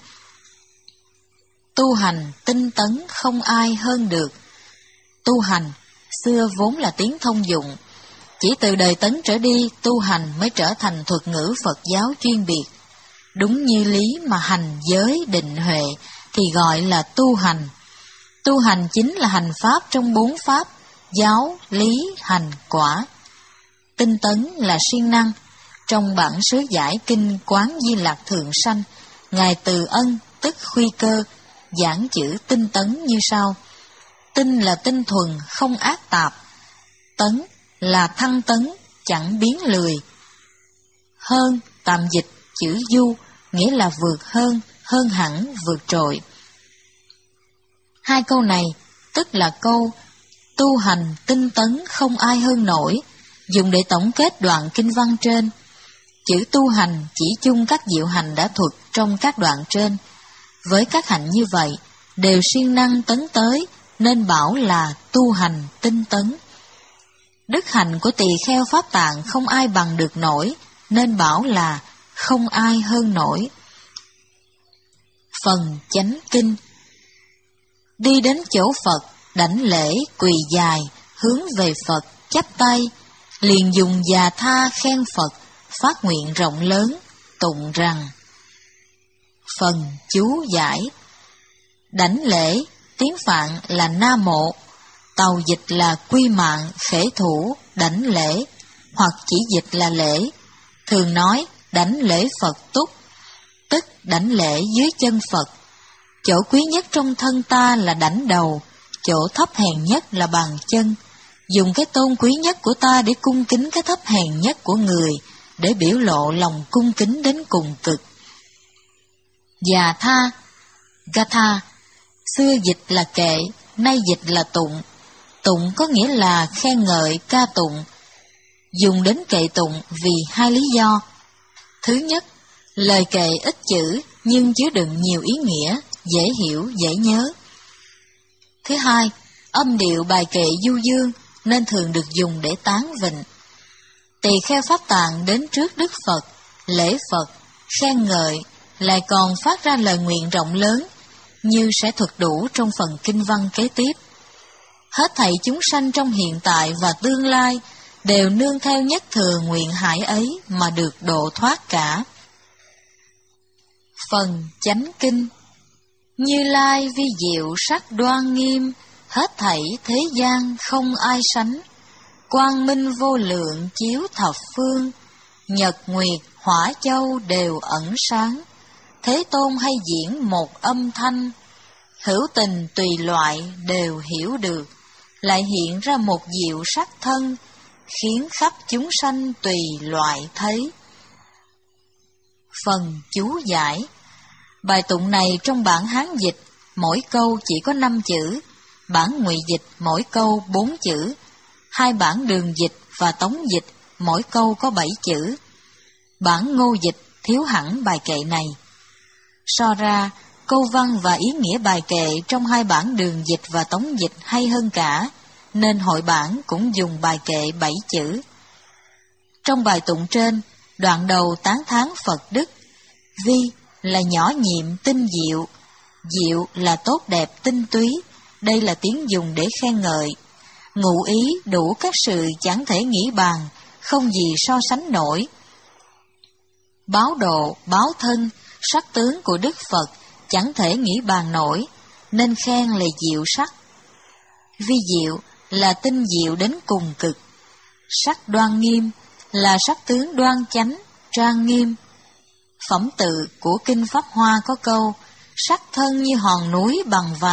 Tu hành tinh tấn không ai hơn được. Tu hành, xưa vốn là tiếng thông dụng, chỉ từ đời Tấn trở đi, tu hành mới trở thành thuật ngữ Phật giáo chuyên biệt. Đúng như lý mà hành giới định huệ thì gọi là tu hành. Tu hành chính là hành pháp trong bốn pháp, giáo, lý, hành, quả. Tinh tấn là siêng năng. Trong bản sớ giải kinh Quán Di Lạc Thượng Sanh, Ngài Từ Ân tức Khuy Cơ giảng chữ tinh tấn như sau. Tinh là tinh thuần, không ác tạp. Tấn là thăng tấn, chẳng biến lười. Hơn, tạm dịch chữ du, nghĩa là vượt hơn, hơn hẳn, vượt trội. Hai câu này, tức là câu tu hành tinh tấn không ai hơn nổi, dùng để tổng kết đoạn kinh văn trên. Chữ tu hành chỉ chung các diệu hành đã thuật trong các đoạn trên. Với các hạnh như vậy, đều siêng năng tấn tới, nên bảo là tu hành tinh tấn. Đức hạnh của tỳ kheo Pháp Tạng không ai bằng được nổi, nên bảo là không ai hơn nổi. Phần chánh kinh. Đi đến chỗ Phật, đảnh lễ, quỳ dài, hướng về Phật, chắp tay, liền dùng già tha khen Phật, phát nguyện rộng lớn, tụng rằng. Phần chú giải. Đảnh lễ, tiếng Phạn là Nam Mộ, tàu dịch là quy mạng, khể thủ, đảnh lễ, hoặc chỉ dịch là lễ. Thường nói đảnh lễ Phật túc, tức đảnh lễ dưới chân Phật. Chỗ quý nhất trong thân ta là đảnh đầu, chỗ thấp hèn nhất là bàn chân. Dùng cái tôn quý nhất của ta để cung kính cái thấp hèn nhất của người, để biểu lộ lòng cung kính đến cùng cực. Già tha, gatha, xưa dịch là kệ, nay dịch là tụng. Tụng có nghĩa là khen ngợi, ca tụng. Dùng đến kệ tụng vì hai lý do. Thứ nhất, lời kệ ít chữ nhưng chứa đựng nhiều ý nghĩa, dễ hiểu, dễ nhớ. Thứ hai, âm điệu bài kệ du dương nên thường được dùng để tán vịnh. Tỳ kheo Pháp Tạng đến trước Đức Phật, lễ Phật, khen ngợi, lại còn phát ra lời nguyện rộng lớn, như sẽ thuật đủ trong phần kinh văn kế tiếp. Hết thảy chúng sanh trong hiện tại và tương lai đều nương theo nhất thừa nguyện hải ấy mà được độ thoát cả. Phần chánh kinh. Như Lai vi diệu sắc đoan nghiêm, hết thảy thế gian không ai sánh. Quang minh vô lượng chiếu thập phương, nhật nguyệt hỏa châu đều ẩn sáng. Thế Tôn hay diễn một âm thanh, hữu tình tùy loại đều hiểu được, lại hiện ra một diệu sắc thân, khiến khắp chúng sanh tùy loại thấy. Phần chú giải. Bài tụng này trong bản Hán dịch, mỗi câu chỉ có năm chữ, bản Ngụy dịch mỗi câu bốn chữ, hai bản Đường dịch và Tống dịch mỗi câu có bảy chữ. Bản Ngô dịch thiếu hẳn bài kệ này. So ra, câu văn và ý nghĩa bài kệ trong hai bản Đường dịch và Tống dịch hay hơn cả, nên hội bản cũng dùng bài kệ bảy chữ. Trong bài tụng trên, đoạn đầu tán thán Phật Đức. Vi là nhỏ nhiệm tinh diệu, diệu là tốt đẹp tinh túy, đây là tiếng dùng để khen ngợi. Ngụ ý đủ các sự chẳng thể nghĩ bàn, không gì so sánh nổi. Báo độ, báo thân, sắc tướng của Đức Phật chẳng thể nghĩ bàn nổi, nên khen là diệu sắc. Vi diệu là tinh diệu đến cùng cực. Sắc đoan nghiêm là sắc tướng đoan chánh, trang nghiêm. Phẩm tự của Kinh Pháp Hoa có câu, sắc thân như hòn núi bằng vàng,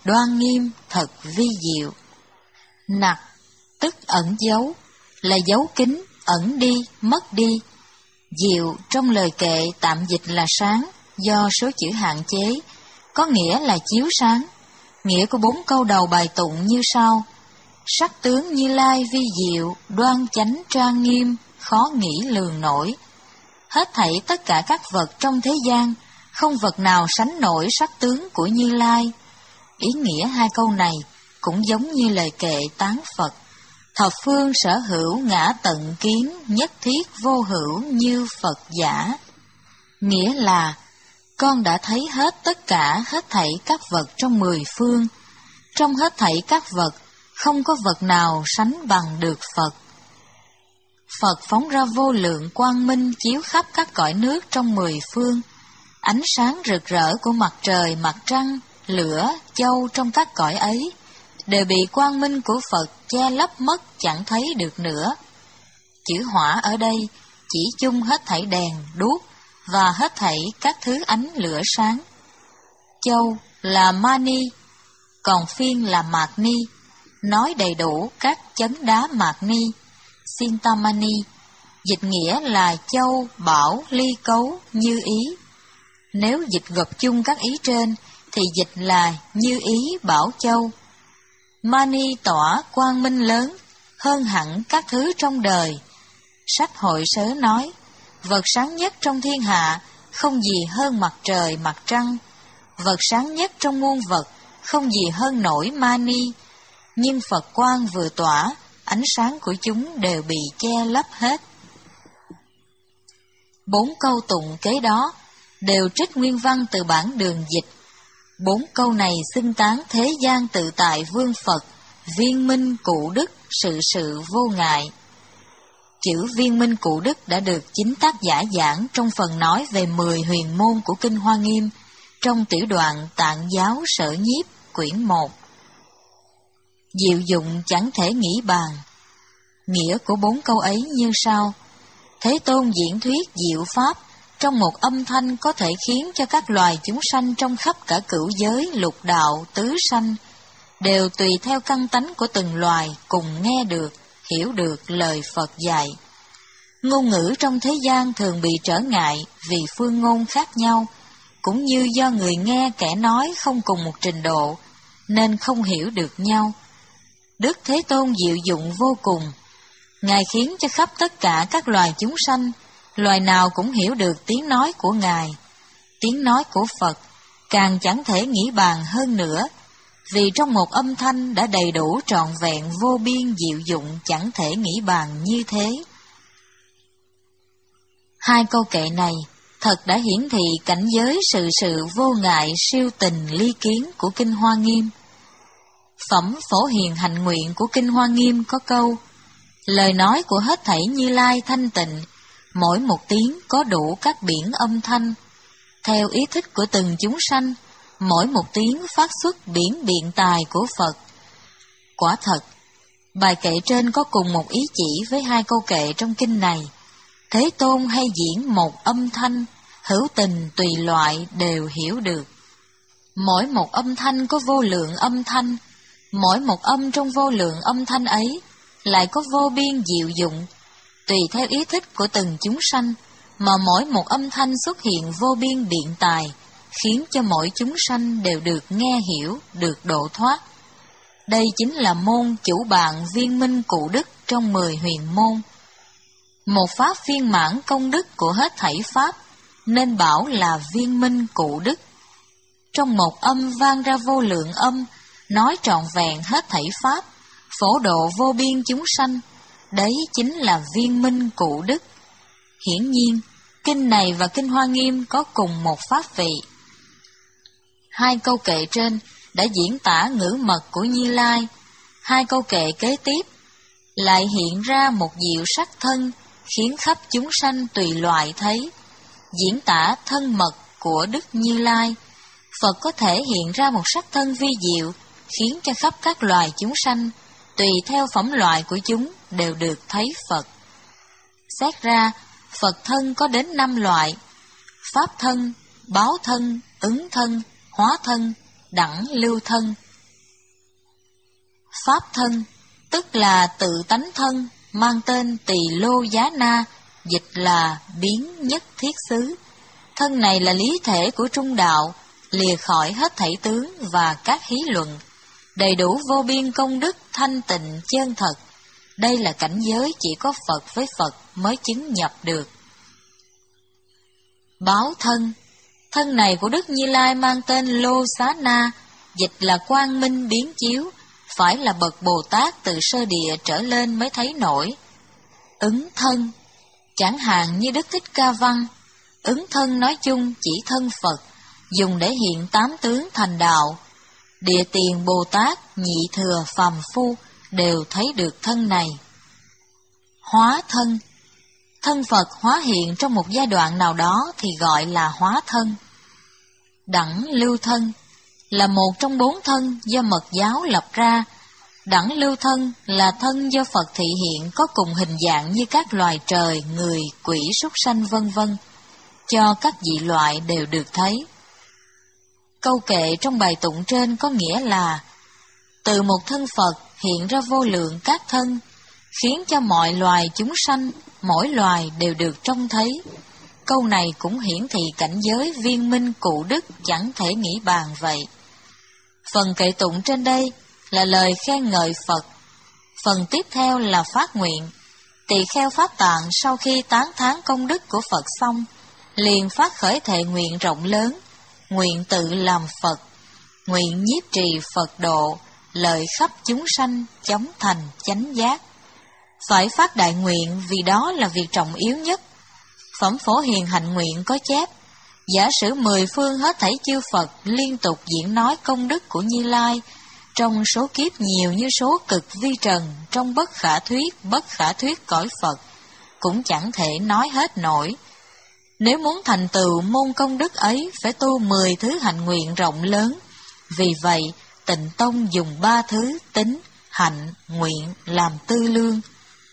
đoan nghiêm, thật vi diệu. Nặc, tức ẩn giấu, là giấu kín, ẩn đi, mất đi. Diệu trong lời kệ tạm dịch là sáng, do số chữ hạn chế, có nghĩa là chiếu sáng. Nghĩa của bốn câu đầu bài tụng như sau: sắc tướng Như Lai vi diệu, đoan chánh trang nghiêm, khó nghĩ lường nổi. Hết thảy tất cả các vật trong thế gian, không vật nào sánh nổi sắc tướng của Như Lai. Ý nghĩa hai câu này cũng giống như lời kệ tán Phật: thập phương sở hữu ngã tận kiến, nhất thiết vô hữu như Phật giả. Nghĩa là con đã thấy hết tất cả hết thảy các vật trong mười phương. Trong hết thảy các vật, không có vật nào sánh bằng được Phật. Phật phóng ra vô lượng quang minh chiếu khắp các cõi nước trong mười phương. Ánh sáng rực rỡ của mặt trời, mặt trăng, lửa, châu trong các cõi ấy đều bị quang minh của Phật che lấp mất, chẳng thấy được nữa. Chữ hỏa ở đây chỉ chung hết thảy đèn, đuốc và hết thảy các thứ ánh lửa sáng. Châu là mani, còn phiên là mạt ni, nói đầy đủ các chấn đá mạt ni, sintamani, dịch nghĩa là châu, bảo, ly cấu, như ý. Nếu dịch gộp chung các ý trên thì dịch là như ý bảo châu. Mani tỏa quang minh lớn, hơn hẳn các thứ trong đời. Sách Hội Sớ nói, vật sáng nhất trong thiên hạ, không gì hơn mặt trời, mặt trăng. Vật sáng nhất trong muôn vật, không gì hơn nổi mani. Nhưng Phật quang vừa tỏa, ánh sáng của chúng đều bị che lấp hết. Bốn câu tụng kế đó đều trích nguyên văn từ bản Đường Dịch. Bốn câu này xưng tán thế gian tự tại vương Phật, viên minh cụ đức, sự sự vô ngại. Chữ viên minh cụ đức đã được chính tác giả giảng trong phần nói về mười huyền môn của Kinh Hoa Nghiêm, trong tiểu đoạn Tạng Giáo Sở Nhiếp, quyển một. Diệu dụng chẳng thể nghĩ bàn. Nghĩa của bốn câu ấy như sau: Thế Tôn diễn thuyết diệu pháp, trong một âm thanh có thể khiến cho các loài chúng sanh trong khắp cả cửu giới, lục đạo, tứ sanh, đều tùy theo căn tánh của từng loài cùng nghe được, hiểu được lời Phật dạy. Ngôn ngữ trong thế gian thường bị trở ngại vì phương ngôn khác nhau, cũng như do người nghe kẻ nói không cùng một trình độ, nên không hiểu được nhau. Đức Thế Tôn diệu dụng vô cùng. Ngài khiến cho khắp tất cả các loài chúng sanh, loài nào cũng hiểu được tiếng nói của Ngài. Tiếng nói của Phật càng chẳng thể nghĩ bàn hơn nữa, vì trong một âm thanh đã đầy đủ trọn vẹn vô biên diệu dụng chẳng thể nghĩ bàn như thế. Hai câu kệ này thật đã hiển thị cảnh giới sự sự vô ngại siêu tình ly kiến của Kinh Hoa Nghiêm. Phẩm Phổ Hiền Hạnh Nguyện của Kinh Hoa Nghiêm có câu: lời nói của hết thảy Như Lai thanh tịnh, mỗi một tiếng có đủ các biển âm thanh. Theo ý thích của từng chúng sanh, mỗi một tiếng phát xuất biển biện tài của Phật. Quả thật, bài kệ trên có cùng một ý chỉ với hai câu kệ trong kinh này. Thế Tôn hay diễn một âm thanh, hữu tình tùy loại đều hiểu được. Mỗi một âm thanh có vô lượng âm thanh, mỗi một âm trong vô lượng âm thanh ấy lại có vô biên diệu dụng, tùy theo ý thích của từng chúng sanh, mà mỗi một âm thanh xuất hiện vô biên biện tài, khiến cho mỗi chúng sanh đều được nghe hiểu, được độ thoát. Đây chính là môn chủ bạn viên minh cụ đức trong mười huyền môn. Một pháp viên mãn công đức của hết thảy pháp, nên bảo là viên minh cụ đức. Trong một âm vang ra vô lượng âm, nói trọn vẹn hết thảy pháp, phổ độ vô biên chúng sanh, đấy chính là viên minh cụ đức. Hiển nhiên, kinh này và Kinh Hoa Nghiêm có cùng một pháp vị. Hai câu kệ trên đã diễn tả ngữ mật của Như Lai. Hai câu kệ kế tiếp lại hiện ra một diệu sắc thân, khiến khắp chúng sanh tùy loại thấy. Diễn tả thân mật của Đức Như Lai, Phật có thể hiện ra một sắc thân vi diệu, khiến cho khắp các loài chúng sanh, tùy theo phẩm loại của chúng, đều được thấy Phật. Xét ra, Phật thân có đến năm loại: pháp thân, báo thân, ứng thân, hóa thân, đẳng lưu thân. Pháp thân, tức là tự tánh thân, mang tên Tỳ Lô Giá Na, dịch là biến nhất thiết xứ. Thân này là lý thể của trung đạo, lìa khỏi hết thảy tướng và các hí luận, đầy đủ vô biên công đức thanh tịnh chân thật. Đây là cảnh giới chỉ có Phật với Phật mới chứng nhập được. Báo thân, thân này của Đức Như Lai mang tên Lô Xá Na, dịch là quang minh biến chiếu, phải là bậc Bồ Tát từ sơ địa trở lên mới thấy nổi. Ứng thân, chẳng hạn như Đức Thích Ca Văn, ứng thân nói chung chỉ thân Phật, dùng để hiện tám tướng thành đạo. Địa tiền Bồ Tát, nhị thừa phàm phu đều thấy được thân này. Hóa thân, thân Phật hóa hiện trong một giai đoạn nào đó thì gọi là hóa thân. Đẳng lưu thân là một trong bốn thân do Mật giáo lập ra. Đẳng lưu thân là thân do Phật thị hiện có cùng hình dạng như các loài trời, người, quỷ, súc sanh vân vân, cho các dị loại đều được thấy. Câu kệ trong bài tụng trên có nghĩa là từ một thân Phật hiện ra vô lượng các thân, khiến cho mọi loài chúng sanh, mỗi loài đều được trông thấy. Câu này cũng hiển thị cảnh giới viên minh cụ đức chẳng thể nghĩ bàn vậy. Phần kệ tụng trên đây là lời khen ngợi Phật. Phần tiếp theo là phát nguyện. Tỳ kheo Pháp Tạng sau khi tán thán công đức của Phật xong, liền phát khởi thệ nguyện rộng lớn, nguyện tự làm Phật, nguyện nhiếp trì Phật độ, lợi khắp chúng sanh, chóng thành chánh giác. Phải phát đại nguyện vì đó là việc trọng yếu nhất. Phẩm Phổ Hiền Hạnh Nguyện có chép, giả sử mười phương hết thảy chư Phật liên tục diễn nói công đức của Như Lai, trong số kiếp nhiều như số cực vi trần, trong bất khả thuyết, bất khả thuyết cõi Phật, cũng chẳng thể nói hết nổi. Nếu muốn thành tựu môn công đức ấy, phải tu mười thứ hạnh nguyện rộng lớn. Vì vậy, Tịnh Tông dùng ba thứ tín, hạnh, nguyện làm tư lương.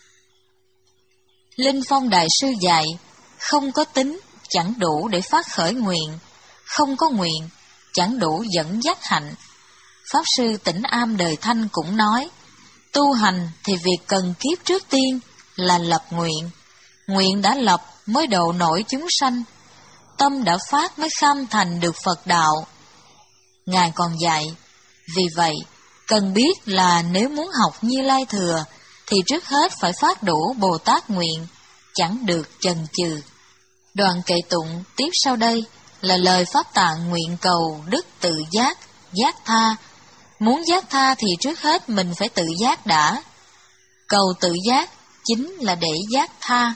Linh Phong Đại Sư dạy, không có tín, chẳng đủ để phát khởi nguyện, không có nguyện, chẳng đủ dẫn dắt hạnh. Pháp Sư Tĩnh Am Đời Thanh cũng nói, tu hành thì việc cần kiếp trước tiên là lập nguyện. Nguyện đã lập mới độ nổi chúng sanh, tâm đã phát mới kham thành được Phật đạo. Ngài còn dạy, vì vậy, cần biết là nếu muốn học Như Lai Thừa, thì trước hết phải phát đủ Bồ Tát nguyện, chẳng được chần chừ. Đoạn kệ tụng tiếp sau đây là lời Pháp Tạng nguyện cầu đức tự giác, giác tha. Muốn giác tha thì trước hết mình phải tự giác đã. Cầu tự giác chính là để giác tha.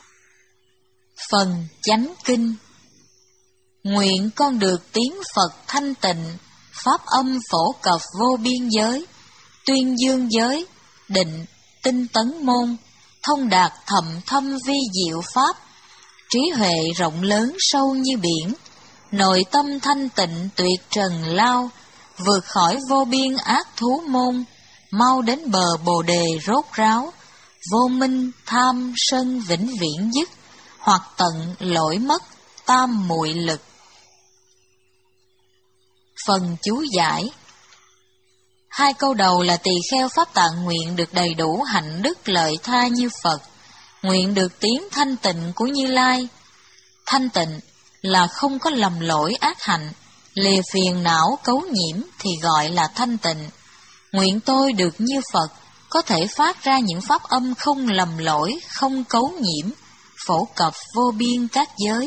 Phần chánh kinh. Nguyện con được tiếng Phật thanh tịnh, pháp âm phổ cập vô biên giới, tuyên dương giới, định, tinh tấn môn, thông đạt thầm thâm vi diệu pháp, trí huệ rộng lớn sâu như biển, nội tâm thanh tịnh tuyệt trần lao, vượt khỏi vô biên ác thú môn, mau đến bờ bồ đề rốt ráo, vô minh tham sân vĩnh viễn dứt, hoặc tận lỗi mất tam muội lực. Phần chú giải. Hai câu đầu là tỳ kheo Pháp Tạng nguyện được đầy đủ hạnh đức lợi tha như Phật, nguyện được tiếng thanh tịnh của Như Lai. Thanh tịnh là không có lầm lỗi ác hạnh, lìa phiền não cấu nhiễm thì gọi là thanh tịnh. Nguyện tôi được như Phật, có thể phát ra những pháp âm không lầm lỗi, không cấu nhiễm, phổ cập vô biên các giới.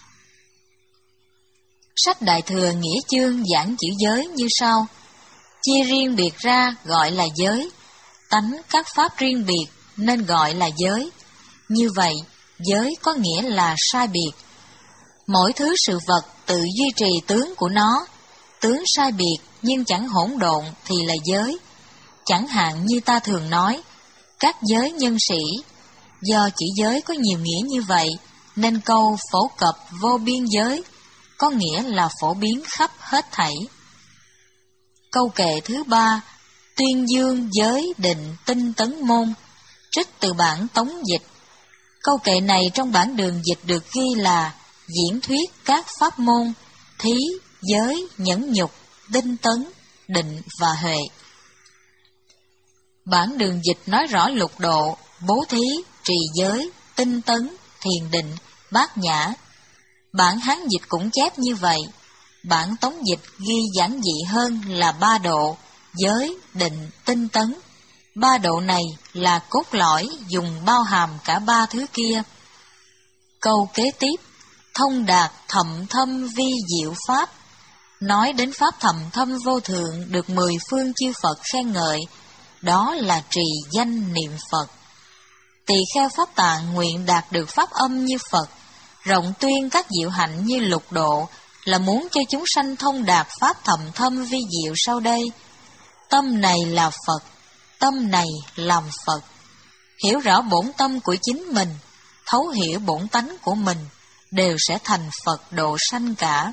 Sách Đại Thừa Nghĩa Chương giảng chữ giới như sau: chia riêng biệt ra gọi là giới, tánh các pháp riêng biệt nên gọi là giới. Như vậy, giới có nghĩa là sai biệt. Mỗi thứ sự vật tự duy trì tướng của nó, tướng sai biệt nhưng chẳng hỗn độn thì là giới. Chẳng hạn như ta thường nói, các giới nhân sĩ. Do chữ giới có nhiều nghĩa như vậy, nên câu phổ cập vô biên giới có nghĩa là phổ biến khắp hết thảy. Câu kệ thứ ba, tuyên dương giới định tinh tấn môn, trích từ bản Tống dịch. Câu kệ này trong bản Đường dịch được ghi là diễn thuyết các pháp môn thí, giới, nhẫn nhục, tinh tấn, định và huệ. Bản đường dịch nói rõ lục độ, bố thí, trì giới, tinh tấn, thiền định, bát nhã. Bản Hán dịch cũng chép như vậy. Bản Tống dịch ghi giản dị hơn là ba độ, giới, định, tinh tấn. Ba độ này là cốt lõi dùng bao hàm cả ba thứ kia. Câu kế tiếp, thông đạt thậm thâm vi diệu pháp, nói đến pháp thậm thâm vô thượng được mười phương chư Phật khen ngợi, đó là trì danh niệm Phật. Tỳ kheo Pháp Tạng nguyện đạt được pháp âm như Phật, rộng tuyên các diệu hạnh như lục độ, là muốn cho chúng sanh thông đạt pháp thậm thâm vi diệu sau đây. Tâm này là Phật, tâm này làm Phật. Hiểu rõ bổn tâm của chính mình, thấu hiểu bổn tánh của mình, đều sẽ thành Phật độ sanh cả.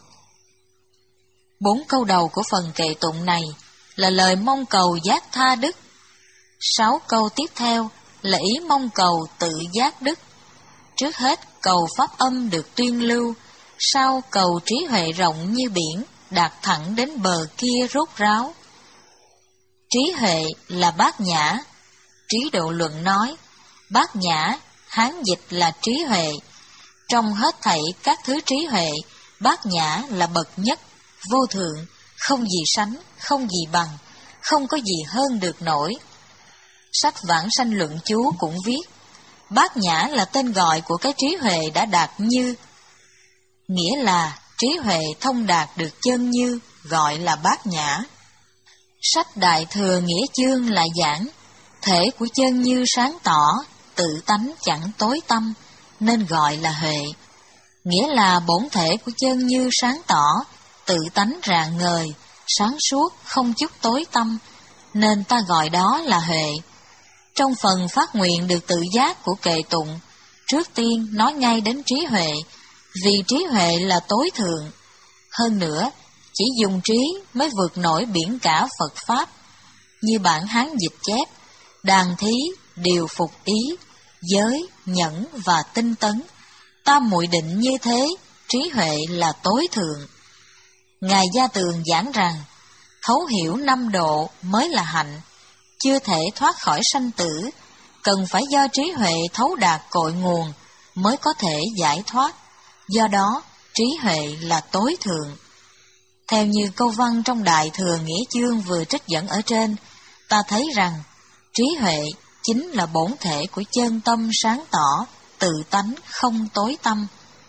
Bốn câu đầu của phần kệ tụng này là lời mong cầu giác tha đức. Sáu câu tiếp theo là ý mong cầu tự giác đức. Trước hết cầu pháp âm được tuyên lưu, sau cầu trí huệ rộng như biển, đạt thẳng đến bờ kia rốt ráo. Trí huệ là bát nhã. Trí độ luận nói, bát nhã, Hán dịch là trí huệ. Trong hết thảy các thứ trí huệ, bát nhã là bậc nhất, vô thượng, không gì sánh, không gì bằng, không có gì hơn được nổi. Sách Vãng Sanh Luận Chú cũng viết, bát nhã là tên gọi của cái trí huệ đã đạt như, nghĩa là trí huệ thông đạt được chân như, gọi là bát nhã. Sách Đại Thừa Nghĩa Chương lại giảng, thể của chân như sáng tỏ, tự tánh chẳng tối tăm, nên gọi là huệ. Nghĩa là bổn thể của chân như sáng tỏ, tự tánh rạng ngời, sáng suốt, không chút tối tăm, nên ta gọi đó là huệ. Trong phần phát nguyện được tự giác của kệ tụng, trước tiên nói ngay đến trí huệ, vì trí huệ là tối thượng. Hơn nữa, chỉ dùng trí mới vượt nổi biển cả Phật Pháp. Như bản Hán dịch chép, đàn thí, điều phục ý, giới, nhẫn và tinh tấn, tam muội định như thế, trí huệ là tối thượng. Ngài Gia Tường giảng rằng, thấu hiểu năm độ mới là hạnh, chưa thể thoát khỏi sanh tử, cần phải do trí huệ thấu đạt cội nguồn mới có thể giải thoát. Do đó, trí huệ là tối thượng. Theo như câu văn trong Đại Thừa Nghĩa Chương vừa trích dẫn ở trên, ta thấy rằng trí huệ chính là bổn thể của chân tâm sáng tỏ, tự tánh không tối tăm.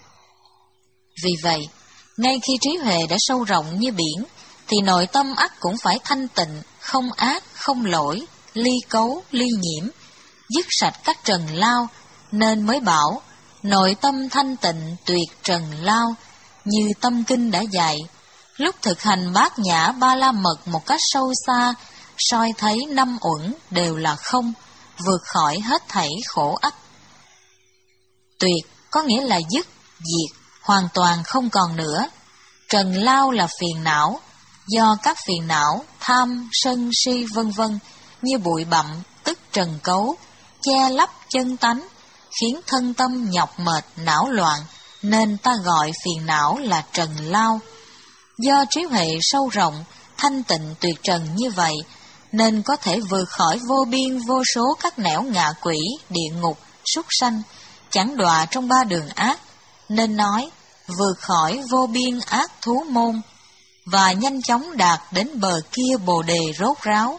Vì vậy, ngay khi trí huệ đã sâu rộng như biển, thì nội tâm ắt cũng phải thanh tịnh, không ác, không lỗi, ly cấu, ly nhiễm, dứt sạch các trần lao, nên mới bảo, nội tâm thanh tịnh tuyệt trần lao, như tâm kinh đã dạy. Lúc thực hành bát nhã ba la mật một cách sâu xa, soi thấy năm uẩn đều là không, vượt khỏi hết thảy khổ ách. Tuyệt có nghĩa là dứt, diệt, hoàn toàn không còn nữa. Trần lao là phiền não, do các phiền não, tham, sân, si vân vân như bụi bặm, tức trần cấu, che lấp chân tánh, khiến thân tâm nhọc mệt, não loạn, nên ta gọi phiền não là trần lao. Do trí huệ sâu rộng, thanh tịnh tuyệt trần như vậy, nên có thể vượt khỏi vô biên vô số các nẻo ngạ quỷ, địa ngục, súc sanh, chẳng đọa trong ba đường ác, nên nói vượt khỏi vô biên ác thú môn, và nhanh chóng đạt đến bờ kia bồ đề rốt ráo.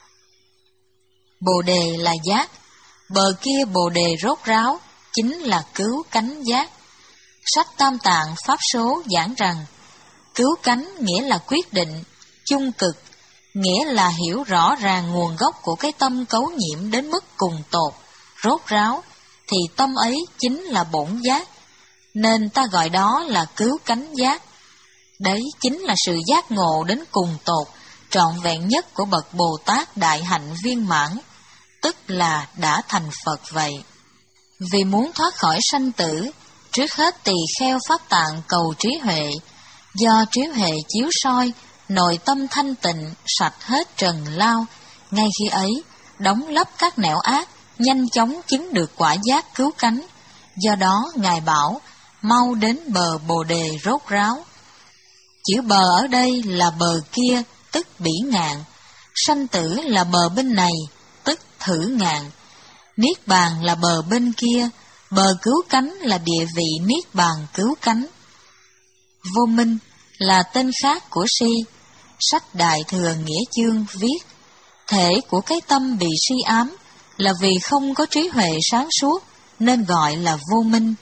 Bồ đề là giác, bờ kia bồ đề rốt ráo chính là cứu cánh giác. Sách Tam Tạng Pháp Số giảng rằng, cứu cánh nghĩa là quyết định, chung cực, nghĩa là hiểu rõ ràng nguồn gốc của cái tâm cấu nhiễm đến mức cùng tột, rốt ráo, thì tâm ấy chính là bổn giác, nên ta gọi đó là cứu cánh giác. Đấy chính là sự giác ngộ đến cùng tột, trọn vẹn nhất của bậc Bồ Tát đại hạnh viên mãn, tức là đã thành Phật vậy. Vì muốn thoát khỏi sanh tử, trước hết tỳ kheo Pháp Tạng cầu trí huệ, do trí huệ chiếu soi, nội tâm thanh tịnh, sạch hết trần lao, ngay khi ấy, đóng lấp các nẻo ác, nhanh chóng chứng được quả giác cứu cánh. Do đó, Ngài bảo, mau đến bờ bồ đề rốt ráo. Chữ bờ ở đây là bờ kia, tức bỉ ngạn. Sanh tử là bờ bên này, tức thử ngạn. Niết bàn là bờ bên kia, bờ cứu cánh là địa vị niết bàn cứu cánh. Vô minh là tên khác của si. Sách Đại Thừa Nghĩa Chương viết, thể của cái tâm bị si ám là vì không có trí huệ sáng suốt, nên gọi là vô minh.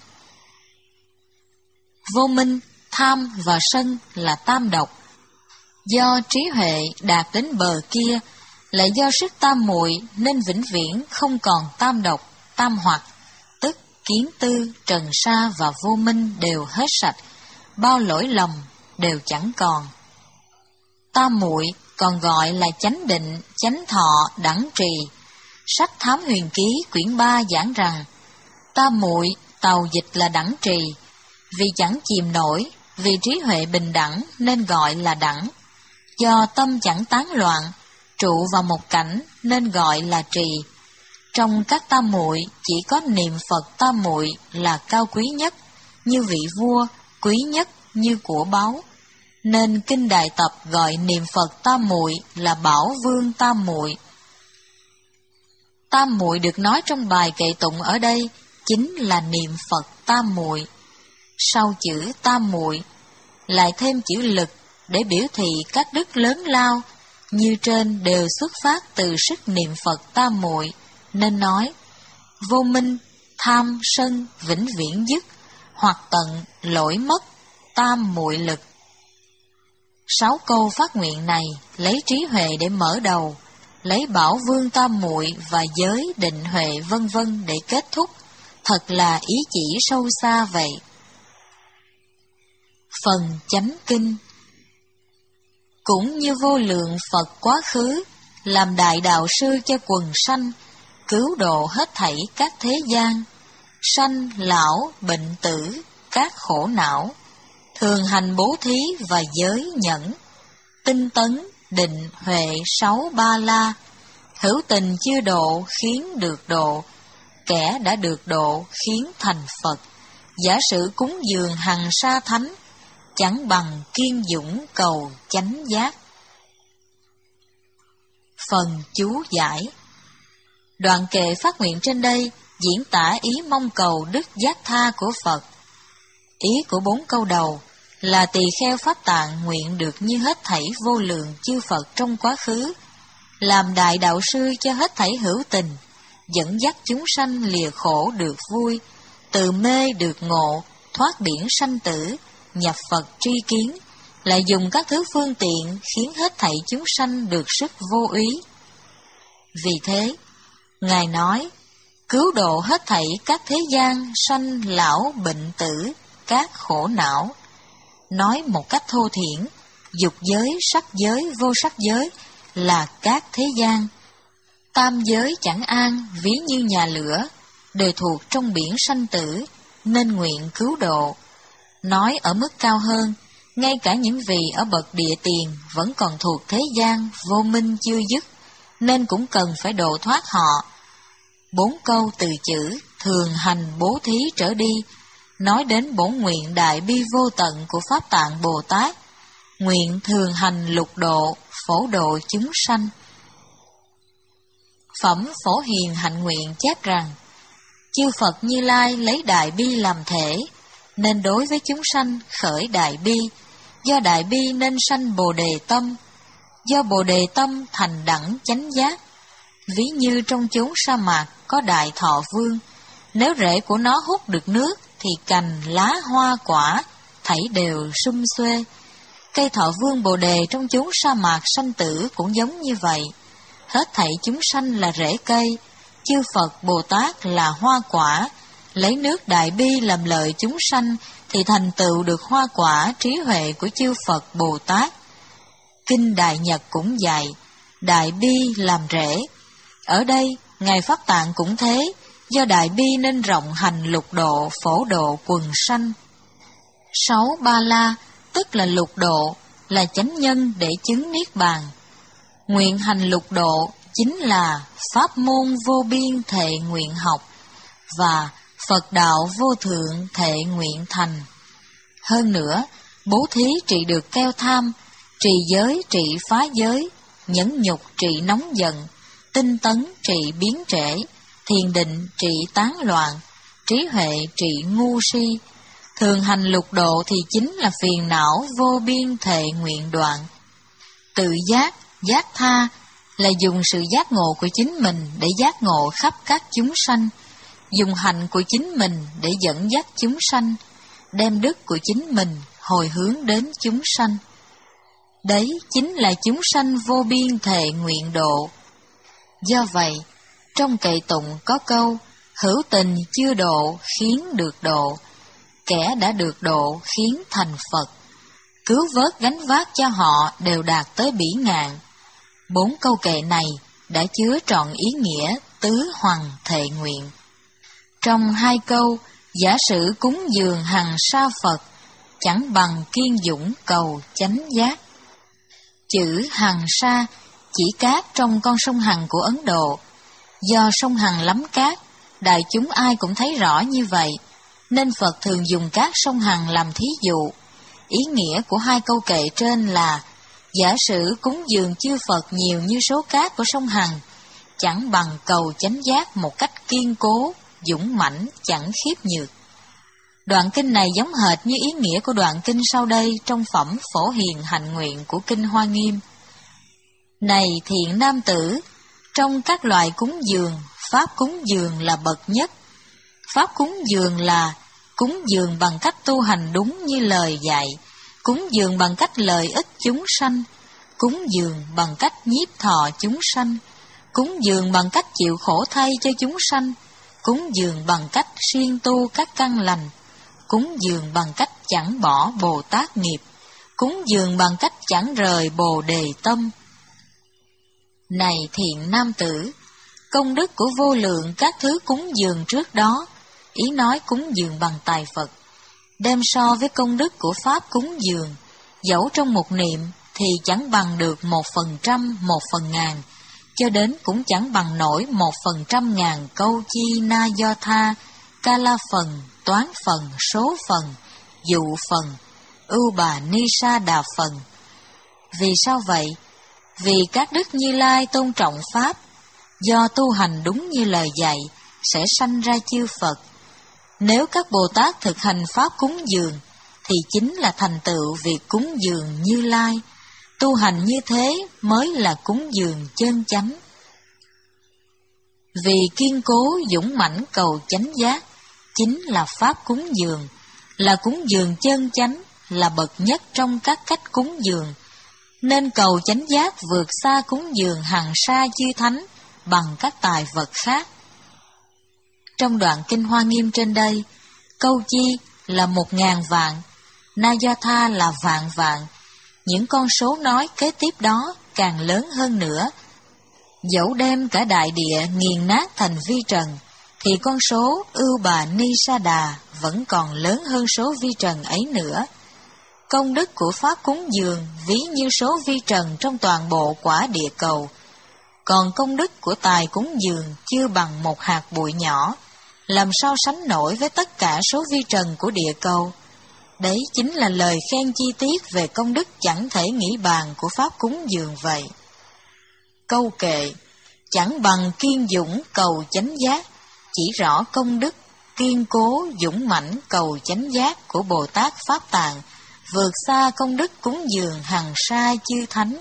Vô minh, tham và sân là tam độc. Do trí huệ đạt đến bờ kia, lại do sức tam muội nên vĩnh viễn không còn tam độc, tam hoặc, tức kiến tư, trần sa và vô minh đều hết sạch, bao lỗi lầm đều chẳng còn. Tam muội còn gọi là chánh định, chánh thọ, đẳng trì. Sách Thám Huyền Ký quyển ba giảng rằng, tam muội tàu dịch là đẳng trì, vì chẳng chìm nổi, vì trí huệ bình đẳng nên gọi là đẳng. Do tâm chẳng tán loạn, trụ vào một cảnh nên gọi là trì. Trong các tam muội chỉ có niệm Phật tam muội là cao quý nhất, như vị vua, quý nhất như của báu. Nên kinh Đại Tập gọi niệm Phật tam muội là Bảo Vương tam muội. Tam muội được nói trong bài kệ tụng ở đây chính là niệm Phật tam muội. Sau chữ tam muội lại thêm chữ lực để biểu thị các đức lớn lao như trên đều xuất phát từ sức niệm Phật tam muội, nên nói vô minh, tham, sân vĩnh viễn dứt, hoặc tận lỗi mất tam muội lực. Sáu câu phát nguyện này lấy trí huệ để mở đầu, lấy Bảo Vương tam muội và giới định huệ vân vân để kết thúc, thật là ý chỉ sâu xa vậy. Phần chánh kinh. Cũng như vô lượng Phật quá khứ, làm đại đạo sư cho quần sanh, cứu độ hết thảy các thế gian, sanh, lão, bệnh tử, các khổ não, thường hành bố thí và giới nhẫn, tinh tấn, định, huệ, sáu ba la, hữu tình chưa độ khiến được độ, kẻ đã được độ khiến thành Phật, giả sử cúng dường hằng sa thánh, chẳng bằng kiên dũng cầu chánh giác. Phần chú giải. Đoạn kệ phát nguyện trên đây diễn tả ý mong cầu đức giác tha của Phật. Ý của bốn câu đầu là tỳ kheo Pháp Tạng nguyện được như hết thảy vô lượng chư Phật trong quá khứ, làm đại đạo sư cho hết thảy hữu tình, dẫn dắt chúng sanh lìa khổ được vui, từ mê được ngộ, thoát biển sanh tử, nhập Phật tri kiến, lại dùng các thứ phương tiện khiến hết thảy chúng sanh được sức vô úy. Vì thế, Ngài nói, cứu độ hết thảy các thế gian sanh lão bệnh tử, các khổ não. Nói một cách thô thiển, dục giới, sắc giới, vô sắc giới là các thế gian. Tam giới chẳng an, ví như nhà lửa, đều thuộc trong biển sanh tử, nên nguyện cứu độ. Nói ở mức cao hơn, ngay cả những vị ở bậc địa tiền vẫn còn thuộc thế gian vô minh chưa dứt, nên cũng cần phải độ thoát họ. Bốn câu từ chữ thường hành bố thí trở đi, nói đến bổn nguyện đại bi vô tận của Pháp Tạng Bồ Tát, nguyện thường hành lục độ, phổ độ chúng sanh. Phẩm Phổ Hiền Hạnh Nguyện chép rằng, chư Phật Như Lai lấy đại bi làm thể, nên đối với chúng sanh khởi đại bi, do đại bi nên sanh bồ đề tâm, do bồ đề tâm thành đẳng chánh giác. Ví như trong chốn sa mạc có đại thọ vương, nếu rễ của nó hút được nước thì cành, lá, hoa, quả thảy đều sum xuê. Cây thọ vương bồ đề trong chốn sa mạc sanh tử cũng giống như vậy. Hết thảy chúng sanh là rễ cây, chư Phật Bồ Tát là hoa quả, lấy nước đại bi làm lợi chúng sanh thì thành tựu được hoa quả trí huệ của chư Phật Bồ Tát. Kinh Đại Nhật cũng dạy, đại bi làm rễ. Ở đây, Ngài Pháp Tạng cũng thế, do đại bi nên rộng hành lục độ, phổ độ quần sanh. Sáu ba la, tức là lục độ, là chánh nhân để chứng niết bàn. Nguyện hành lục độ chính là pháp môn vô biên thệ nguyện học và Phật đạo vô thượng thệ nguyện thành. Hơn nữa, bố thí trị được keo tham, trì giới trị phá giới, nhẫn nhục trị nóng giận, tinh tấn trị biến trễ, thiền định trị tán loạn, trí huệ trị ngu si. Thường hành lục độ thì chính là phiền não vô biên thệ nguyện đoạn. Tự giác, giác tha là dùng sự giác ngộ của chính mình để giác ngộ khắp các chúng sanh, dùng hành của chính mình để dẫn dắt chúng sanh, đem đức của chính mình hồi hướng đến chúng sanh. Đấy chính là chúng sanh vô biên thệ nguyện độ. Do vậy, trong kệ tụng có câu, hữu tình chưa độ khiến được độ, kẻ đã được độ khiến thành Phật. Cứu vớt gánh vác cho họ đều đạt tới bỉ ngạn. Bốn câu kệ này đã chứa trọn ý nghĩa tứ hoằng thệ nguyện. Trong hai câu, giả sử cúng dường hằng sa Phật, chẳng bằng kiên dũng cầu chánh giác. Chữ hằng sa chỉ cát trong con sông Hằng của Ấn Độ. Do sông Hằng lắm cát, đại chúng ai cũng thấy rõ như vậy, nên Phật thường dùng cát sông Hằng làm thí dụ. Ý nghĩa của hai câu kệ trên là, giả sử cúng dường chư Phật nhiều như số cát của sông Hằng, chẳng bằng cầu chánh giác một cách kiên cố, dũng mãnh, chẳng khiếp nhược. Đoạn kinh này giống hệt như ý nghĩa của đoạn kinh sau đây trong phẩm Phổ Hiền Hạnh Nguyện của Kinh Hoa Nghiêm. Này thiện nam tử, trong các loại cúng dường, pháp cúng dường là bậc nhất. Pháp cúng dường là cúng dường bằng cách tu hành đúng như lời dạy, cúng dường bằng cách lợi ích chúng sanh, cúng dường bằng cách nhiếp thọ chúng sanh, cúng dường bằng cách chịu khổ thay cho chúng sanh, cúng dường bằng cách siêng tu các căn lành, cúng dường bằng cách chẳng bỏ Bồ Tát nghiệp, cúng dường bằng cách chẳng rời Bồ Đề tâm. Này thiện nam tử, công đức của vô lượng các thứ cúng dường trước đó, ý nói cúng dường bằng tài Phật, đem so với công đức của pháp cúng dường, dẫu trong một niệm thì chẳng bằng được một phần trăm, một phần ngàn, cho đến cũng chẳng bằng nổi một phần trăm ngàn câu chi na do tha, ca la phần, toán phần, số phần, dụ phần, ưu bà ni sa đà phần. Vì sao vậy? Vì các đức Như Lai tôn trọng pháp, do tu hành đúng như lời dạy, sẽ sanh ra chư Phật. Nếu các Bồ Tát thực hành pháp cúng dường, thì chính là thành tựu việc cúng dường Như Lai. Tu hành như thế mới là cúng dường chân chánh. Vì kiên cố dũng mãnh cầu chánh giác, chính là pháp cúng dường, là cúng dường chân chánh, là bậc nhất trong các cách cúng dường, nên cầu chánh giác vượt xa cúng dường hằng sa chư thánh bằng các tài vật khác. Trong đoạn Kinh Hoa Nghiêm trên đây, câu chi là một ngàn vạn, na do tha là vạn vạn. Những con số nói kế tiếp đó càng lớn hơn nữa. Dẫu đem cả đại địa nghiền nát thành vi trần, thì con số ưu bà ni sa đà vẫn còn lớn hơn số vi trần ấy nữa. Công đức của pháp cúng dường ví như số vi trần trong toàn bộ quả địa cầu, còn công đức của tài cúng dường chưa bằng một hạt bụi nhỏ, làm sao sánh nổi với tất cả số vi trần của địa cầu. Đấy chính là lời khen chi tiết về công đức chẳng thể nghĩ bàn của pháp cúng dường vậy. Câu kệ chẳng bằng kiên dũng cầu chánh giác chỉ rõ công đức kiên cố dũng mãnh cầu chánh giác của Bồ Tát Pháp Tạng vượt xa công đức cúng dường hằng sa chư thánh.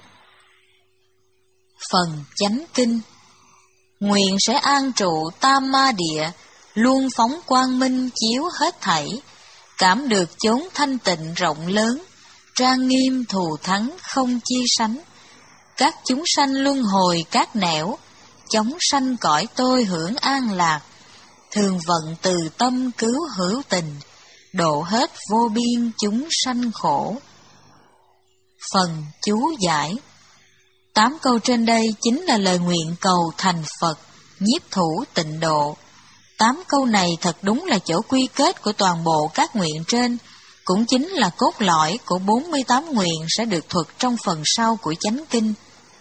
Phần chánh kinh. Nguyện sẽ an trụ tam ma địa, luôn phóng quang minh chiếu hết thảy, cảm được chốn thanh tịnh rộng lớn, trang nghiêm thù thắng không chi sánh. Các chúng sanh luân hồi các nẻo, chống sanh cõi tôi hưởng an lạc, thường vận từ tâm cứu hữu tình, độ hết vô biên chúng sanh khổ. Phần chú giải. Tám câu trên đây chính là lời nguyện cầu thành Phật, nhiếp thủ tịnh độ. Tám câu này thật đúng là chỗ quy kết của toàn bộ các nguyện trên, cũng chính là cốt lõi của bốn mươi tám nguyện sẽ được thuật trong phần sau của chánh kinh.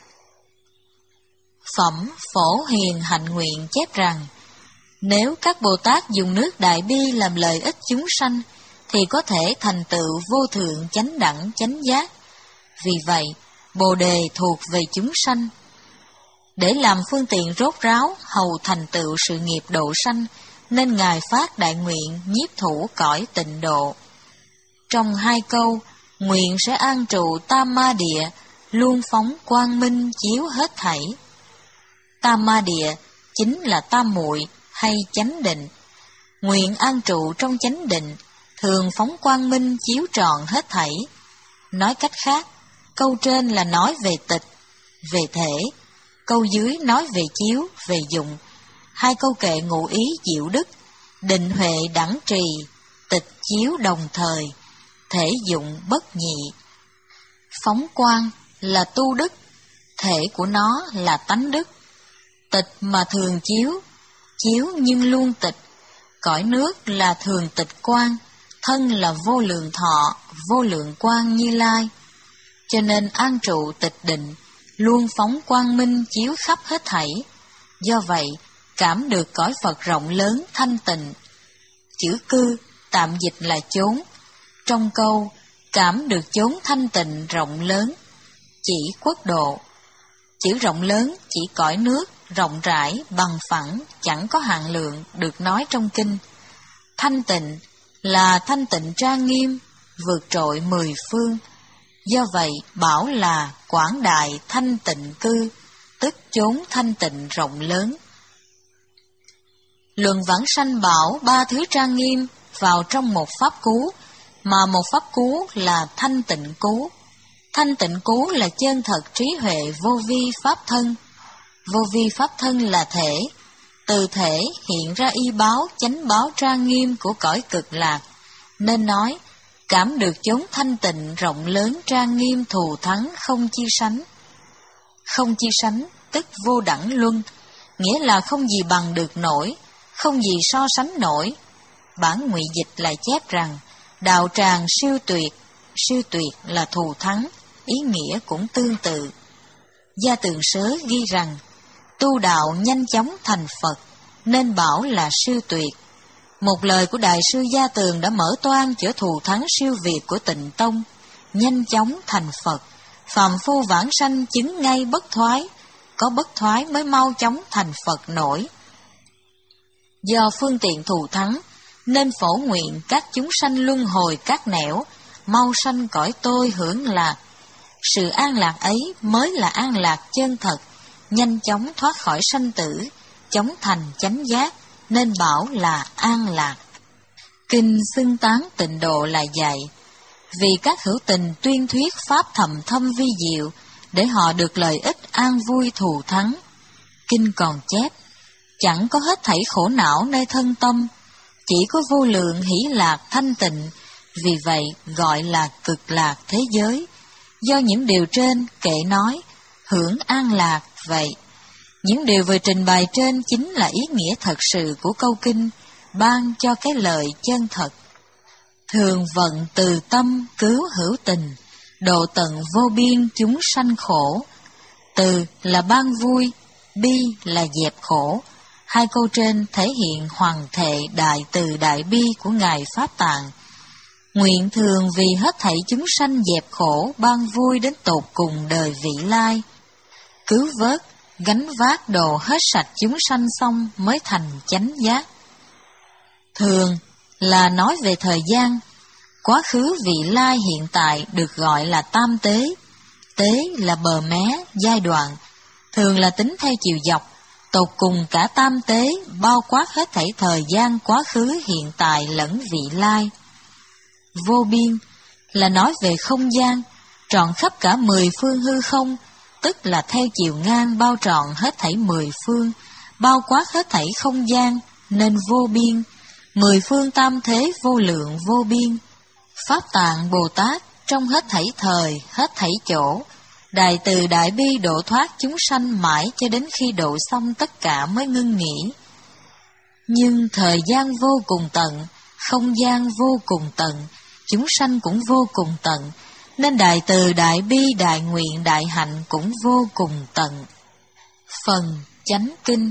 Phẩm Phổ Hiền Hạnh Nguyện chép rằng, nếu các Bồ Tát dùng nước Đại Bi làm lợi ích chúng sanh, thì có thể thành tựu vô thượng chánh đẳng chánh giác. Vì vậy, Bồ đề thuộc về chúng sanh. Để làm phương tiện rốt ráo hầu thành tựu sự nghiệp độ sanh, nên Ngài phát đại nguyện nhiếp thủ cõi tịnh độ. Trong hai câu, nguyện sẽ an trụ tam ma địa, luôn phóng quang minh chiếu hết thảy. Tam ma địa chính là tam muội hay chánh định. Nguyện an trụ trong chánh định, thường phóng quang minh chiếu trọn hết thảy. Nói cách khác, câu trên là nói về tịch, về thể, câu dưới nói về chiếu, về dụng. Hai câu kệ ngụ ý diệu đức, định huệ đẳng trì, tịch chiếu đồng thời, thể dụng bất nhị. Phóng quang là tu đức, thể của nó là tánh đức. Tịch mà thường chiếu, chiếu nhưng luôn tịch. Cõi nước là thường tịch quang, thân là vô lượng thọ, vô lượng quang Như Lai. Cho nên an trụ tịch định, luôn phóng quang minh chiếu khắp hết thảy. Do vậy, cảm được cõi Phật rộng lớn thanh tịnh. Chữ cư tạm dịch là chốn. Trong câu, cảm được chốn thanh tịnh rộng lớn, chỉ quốc độ. Chữ rộng lớn chỉ cõi nước, rộng rãi, bằng phẳng, chẳng có hạn lượng, được nói trong kinh. Thanh tịnh là thanh tịnh trang nghiêm, vượt trội mười phương. Do vậy, bảo là quảng đại thanh tịnh cư, tức chốn thanh tịnh rộng lớn. Luận Vãng Sanh bảo ba thứ trang nghiêm vào trong một pháp cú, mà một pháp cú là thanh tịnh cú. Thanh tịnh cú là chân thật trí huệ vô vi pháp thân. Vô vi pháp thân là thể, từ thể hiện ra y báo chánh báo trang nghiêm của cõi cực lạc, nên nói cảm được chốn thanh tịnh rộng lớn trang nghiêm thù thắng không chi sánh. Không chi sánh tức vô đẳng luân, nghĩa là không gì bằng được nổi, không gì so sánh nổi. Bản ngụy dịch lại chép rằng đạo tràng siêu tuyệt, siêu tuyệt là thù thắng, ý nghĩa cũng tương tự. Gia Tường Sớ ghi rằng tu đạo nhanh chóng thành Phật, nên bảo là siêu tuyệt. Một lời của Đại sư Gia Tường đã mở toang chữa thù thắng siêu việt của Tịnh Tông, nhanh chóng thành Phật. Phàm phu vãng sanh chứng ngay bất thoái, có bất thoái mới mau chóng thành Phật nổi. Do phương tiện thù thắng, nên phổ nguyện các chúng sanh luân hồi các nẻo, mau sanh cõi tôi hưởng lạc. Sự an lạc ấy mới là an lạc chân thật, nhanh chóng thoát khỏi sanh tử, chóng thành chánh giác, nên bảo là an lạc. Kinh xưng tán tịnh độ là dạy, vì các hữu tình tuyên thuyết pháp thầm thâm vi diệu, để họ được lợi ích an vui thù thắng. Kinh còn chép, chẳng có hết thảy khổ não nơi thân tâm, chỉ có vô lượng hỷ lạc thanh tịnh, vì vậy gọi là cực lạc thế giới. Do những điều trên kệ nói, hưởng an lạc vậy. Những điều vừa trình bày trên chính là ý nghĩa thật sự của câu kinh, ban cho cái lợi chân thật. Thường vận từ tâm cứu hữu tình, độ tận vô biên chúng sanh khổ. Từ là ban vui, bi là dẹp khổ. Hai câu trên thể hiện hoàng thệ đại từ đại bi của Ngài Pháp Tạng. Nguyện thường vì hết thảy chúng sanh dẹp khổ, ban vui đến tột cùng đời vị lai. Cứu vớt, gánh vác đồ hết sạch chúng sanh xong mới thành chánh giác. Thường là nói về thời gian, quá khứ vị lai hiện tại được gọi là tam tế. Tế là bờ mé, giai đoạn, thường là tính theo chiều dọc, tột cùng cả tam tế bao quát hết thảy thời gian quá khứ hiện tại lẫn vị lai. Vô biên là nói về không gian, trọn khắp cả mười phương hư không, tức là theo chiều ngang bao trọn hết thảy mười phương, bao quát hết thảy không gian, nên vô biên, mười phương tam thế vô lượng vô biên. Pháp Tạng Bồ Tát trong hết thảy thời, hết thảy chỗ, đại từ đại bi độ thoát chúng sanh mãi cho đến khi độ xong tất cả mới ngưng nghỉ. Nhưng thời gian vô cùng tận, không gian vô cùng tận, chúng sanh cũng vô cùng tận, nên đại từ đại bi đại nguyện đại hạnh cũng vô cùng tận. Phần chánh kinh.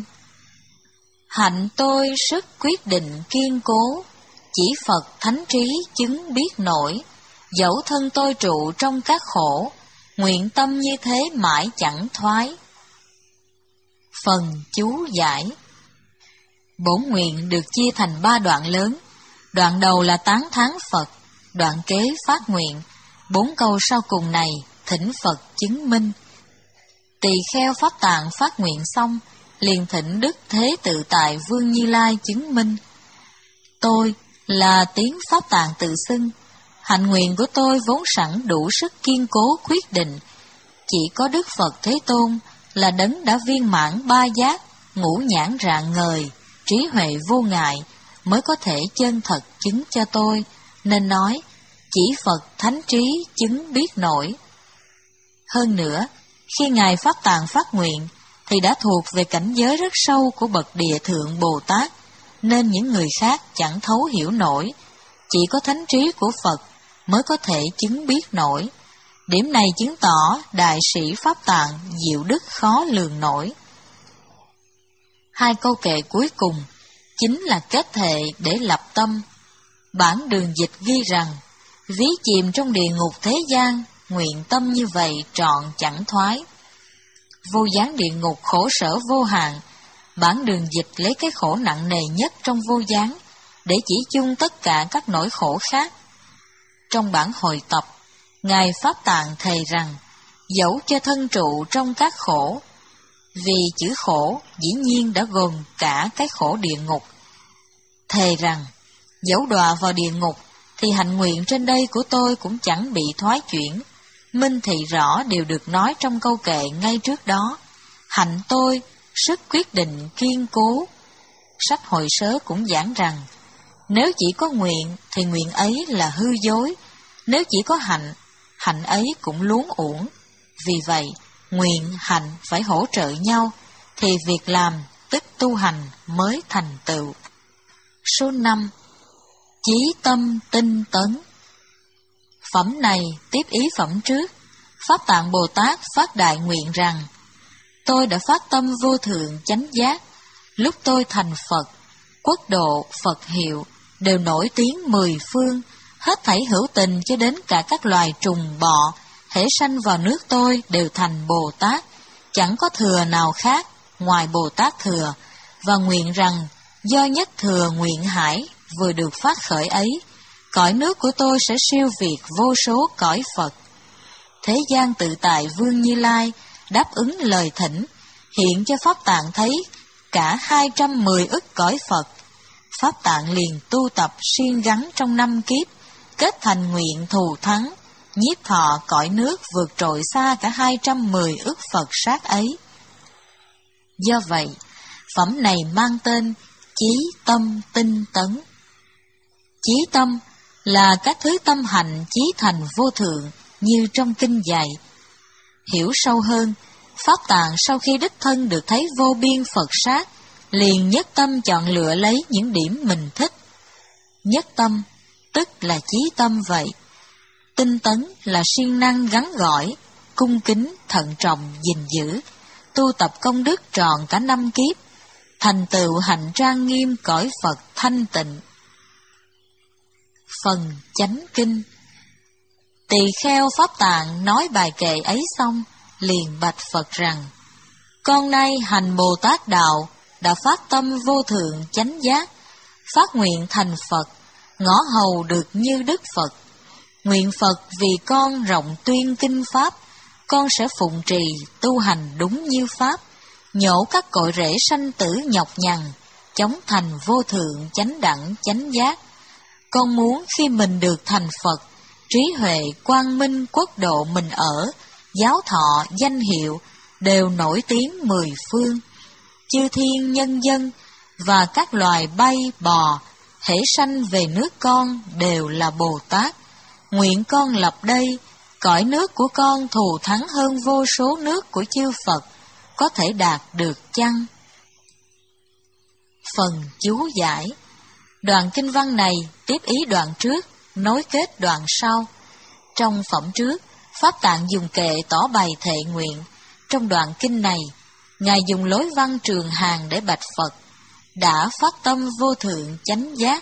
Hạnh tôi sức quyết định kiên cố, chỉ Phật thánh trí chứng biết nổi, dẫu thân tôi trụ trong các khổ, nguyện tâm như thế mãi chẳng thoái. Phần chú giải. Bổn nguyện được chia thành ba đoạn lớn. Đoạn đầu là tán thán Phật, đoạn kế phát nguyện. Bốn câu sau cùng này thỉnh Phật chứng minh. Tỳ kheo Pháp Tạng phát nguyện xong, liền thỉnh Đức Thế Tự Tại Vương Như Lai chứng minh. Tôi là tiếng Pháp Tạng tự xưng. Hạnh nguyện của tôi vốn sẵn đủ sức kiên cố quyết định. Chỉ có Đức Phật Thế Tôn là đấng đã viên mãn ba giác, ngũ nhãn rạng ngời, trí huệ vô ngại, mới có thể chân thật chứng cho tôi, nên nói, chỉ Phật thánh trí chứng biết nổi. Hơn nữa, khi Ngài Pháp Tạng phát nguyện, thì đã thuộc về cảnh giới rất sâu của bậc Địa Thượng Bồ Tát, nên những người khác chẳng thấu hiểu nổi, chỉ có thánh trí của Phật mới có thể chứng biết nổi. Điểm này chứng tỏ đại sĩ Pháp Tạng diệu đức khó lường nổi. Hai câu kệ cuối cùng chính là kết thệ để lập tâm. Bản đường dịch ghi rằng, ví chìm trong địa ngục thế gian, nguyện tâm như vậy trọn chẳng thoái. Vô gián địa ngục khổ sở vô hạn. Bản đường dịch lấy cái khổ nặng nề nhất trong vô gián để chỉ chung tất cả các nỗi khổ khác. Trong bản hồi tập, Ngài Pháp Tạng thề rằng, dẫu cho thân trụ trong các khổ, vì chữ khổ dĩ nhiên đã gồm cả cái khổ địa ngục. Thề rằng, dẫu đọa vào địa ngục, thì hạnh nguyện trên đây của tôi cũng chẳng bị thoái chuyển. Minh thị rõ đều được nói trong câu kệ ngay trước đó. Hạnh tôi, sức quyết định kiên cố. Sách Hội Sớ cũng giảng rằng, nếu chỉ có nguyện thì nguyện ấy là hư dối, nếu chỉ có hạnh, hạnh ấy cũng luống uổng. Vì vậy, nguyện, hạnh phải hỗ trợ nhau, thì việc làm, tức tu hành mới thành tựu. Số năm. Chí tâm tinh tấn. Phẩm này tiếp ý phẩm trước. Pháp Tạng Bồ Tát phát đại nguyện rằng, tôi đã phát tâm vô thượng chánh giác, lúc tôi thành Phật, quốc độ, Phật hiệu, đều nổi tiếng mười phương, hết thảy hữu tình cho đến cả các loài trùng bọ, hễ sanh vào nước tôi đều thành Bồ Tát, chẳng có thừa nào khác ngoài Bồ Tát thừa, và nguyện rằng do nhất thừa nguyện hải vừa được phát khởi ấy, cõi nước của tôi sẽ siêu việt vô số cõi Phật. Thế gian Tự Tại Vương Như Lai đáp ứng lời thỉnh, hiện cho Pháp Tạng thấy cả hai trăm mười ức cõi Phật. Pháp Tạng liền tu tập siêng gắn trong năm kiếp, kết thành nguyện thù thắng, nhiếp thọ cõi nước vượt trội xa cả hai trăm mười ức Phật sát ấy. Do vậy, phẩm này mang tên chí tâm tinh tấn. Chí tâm là các thứ tâm hành chí thành vô thượng như trong kinh dạy. Hiểu sâu hơn, Pháp Tạng sau khi đích thân được thấy vô biên Phật sát, liền nhất tâm chọn lựa lấy những điểm mình thích. Nhất tâm tức là chí tâm vậy. Tinh tấn là siêng năng gắn gỏi, cung kính, thận trọng, gìn giữ, tu tập công đức tròn cả năm kiếp, thành tựu hạnh trang nghiêm cõi Phật thanh tịnh. Phần chánh kinh. Tỳ kheo Pháp Tạng nói bài kệ ấy xong, liền bạch Phật rằng, con nay hành Bồ Tát đạo, đã phát tâm vô thượng chánh giác, phát nguyện thành Phật, ngõ hầu được như Đức Phật. Nguyện Phật vì con rộng tuyên kinh Pháp, con sẽ phụng trì tu hành đúng như Pháp, nhổ các cội rễ sanh tử nhọc nhằn, chống thành vô thượng chánh đẳng chánh giác. Con muốn khi mình được thành Phật, trí huệ quang minh quốc độ mình ở, giáo thọ danh hiệu đều nổi tiếng mười phương. Chư thiên nhân dân và các loài bay bò, hễ sanh về nước con đều là Bồ Tát. Nguyện con lập đây, cõi nước của con thù thắng hơn vô số nước của chư Phật, có thể đạt được chăng? Phần chú giải. Đoạn kinh văn này tiếp ý đoạn trước, nối kết đoạn sau. Trong phẩm trước, Pháp Tạng dùng kệ tỏ bày thệ nguyện. Trong đoạn kinh này, Ngài dùng lối văn trường hàng để bạch Phật, đã phát tâm vô thượng chánh giác.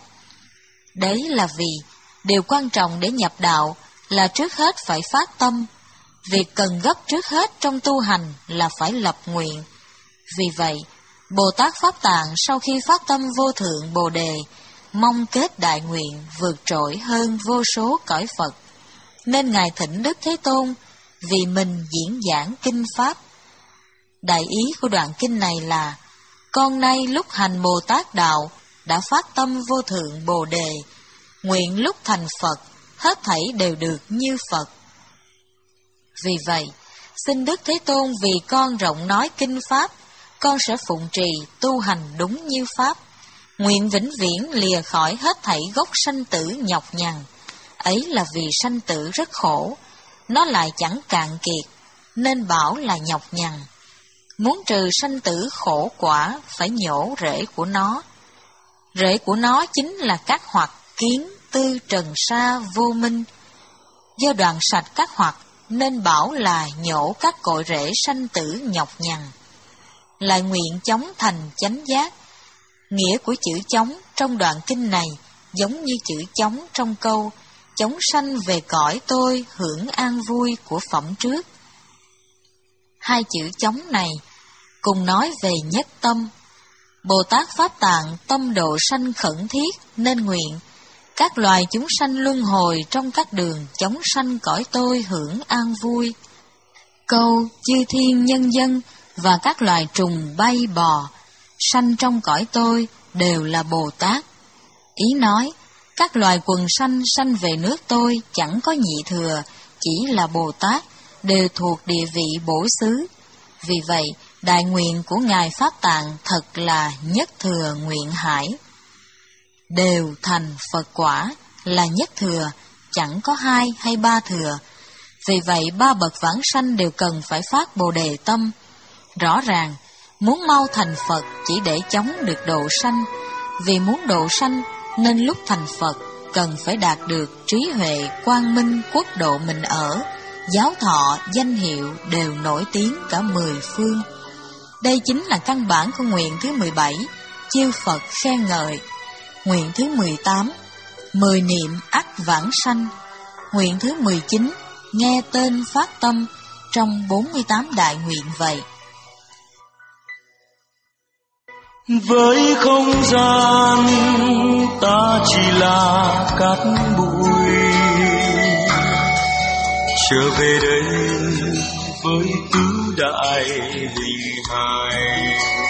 Đấy là vì điều quan trọng để nhập đạo là trước hết phải phát tâm. Việc cần gấp trước hết trong tu hành là phải lập nguyện. Vì vậy, Bồ Tát Pháp Tạng sau khi phát tâm vô thượng Bồ Đề, mong kết đại nguyện vượt trội hơn vô số cõi Phật, nên Ngài thỉnh Đức Thế Tôn vì mình diễn giảng kinh Pháp. Đại ý của đoạn kinh này là: con nay lúc hành Bồ Tát Đạo đã phát tâm vô thượng Bồ Đề, nguyện lúc thành Phật hết thảy đều được như Phật. Vì vậy, xin Đức Thế Tôn vì con rộng nói kinh Pháp, con sẽ phụng trì tu hành đúng như Pháp, nguyện vĩnh viễn lìa khỏi hết thảy gốc sanh tử nhọc nhằn. Ấy là vì sanh tử rất khổ, nó lại chẳng cạn kiệt, nên bảo là nhọc nhằn. Muốn trừ sanh tử khổ quả, phải nhổ rễ của nó. Rễ của nó chính là các hoặc kiến, tư, trần sa, vô minh. Do đoạn sạch các hoặc, nên bảo là nhổ các cội rễ sanh tử nhọc nhằn. Lại nguyện chóng thành chánh giác. Nghĩa của chữ chóng trong đoạn kinh này giống như chữ chóng trong câu chóng sanh về cõi tôi hưởng an vui của phẩm trước. Hai chữ chóng này cùng nói về nhất tâm. Bồ Tát Pháp Tạng tâm độ sanh khẩn thiết nên nguyện các loài chúng sanh luân hồi trong các đường chóng sanh cõi tôi hưởng an vui. Câu chư thiên nhân dân và các loài trùng bay bò sanh trong cõi tôi đều là Bồ Tát. Ý nói các loài quần sanh sanh về nước tôi chẳng có nhị thừa, chỉ là Bồ Tát, đều thuộc địa vị bổ xứ. Vì vậy, đại nguyện của Ngài Pháp Tạng thật là nhất thừa nguyện hải. Đều thành Phật quả là nhất thừa, chẳng có hai hay ba thừa. Vì vậy, ba bậc vãng sanh đều cần phải phát Bồ Đề tâm. Rõ ràng, muốn mau thành Phật chỉ để chống được độ sanh. Vì muốn độ sanh nên lúc thành Phật cần phải đạt được trí huệ quang minh quốc độ mình ở, giáo thọ, danh hiệu đều nổi tiếng cả mười phương. Đây chính là căn bản của nguyện thứ mười bảy, chư Phật khen ngợi. Nguyện thứ mười tám, mười niệm ắt vãng sanh. Nguyện thứ mười chín, nghe tên phát tâm trong bốn mươi tám đại nguyện vậy. Với không gian ta chỉ là cát bụi, trở về đây với tứ đại hình hài.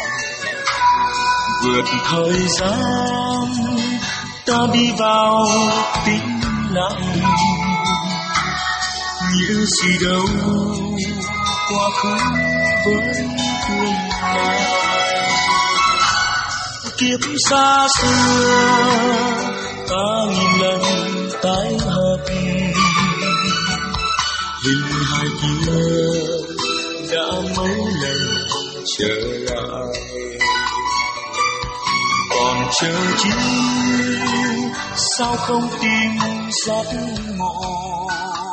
Vượt thời gian ta đi vào tĩnh lặng, nghĩa gì đâu quá khứ với tương lai. Kiếp xa xưa ta nghìn lần tái hợp, hình hài kia đã mấy lần trở lại. Còn chờ chi sao không tìm giác ngộ,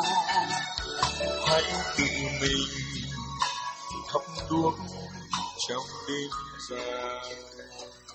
hãy tự mình thắp đuốc trong đêm dài.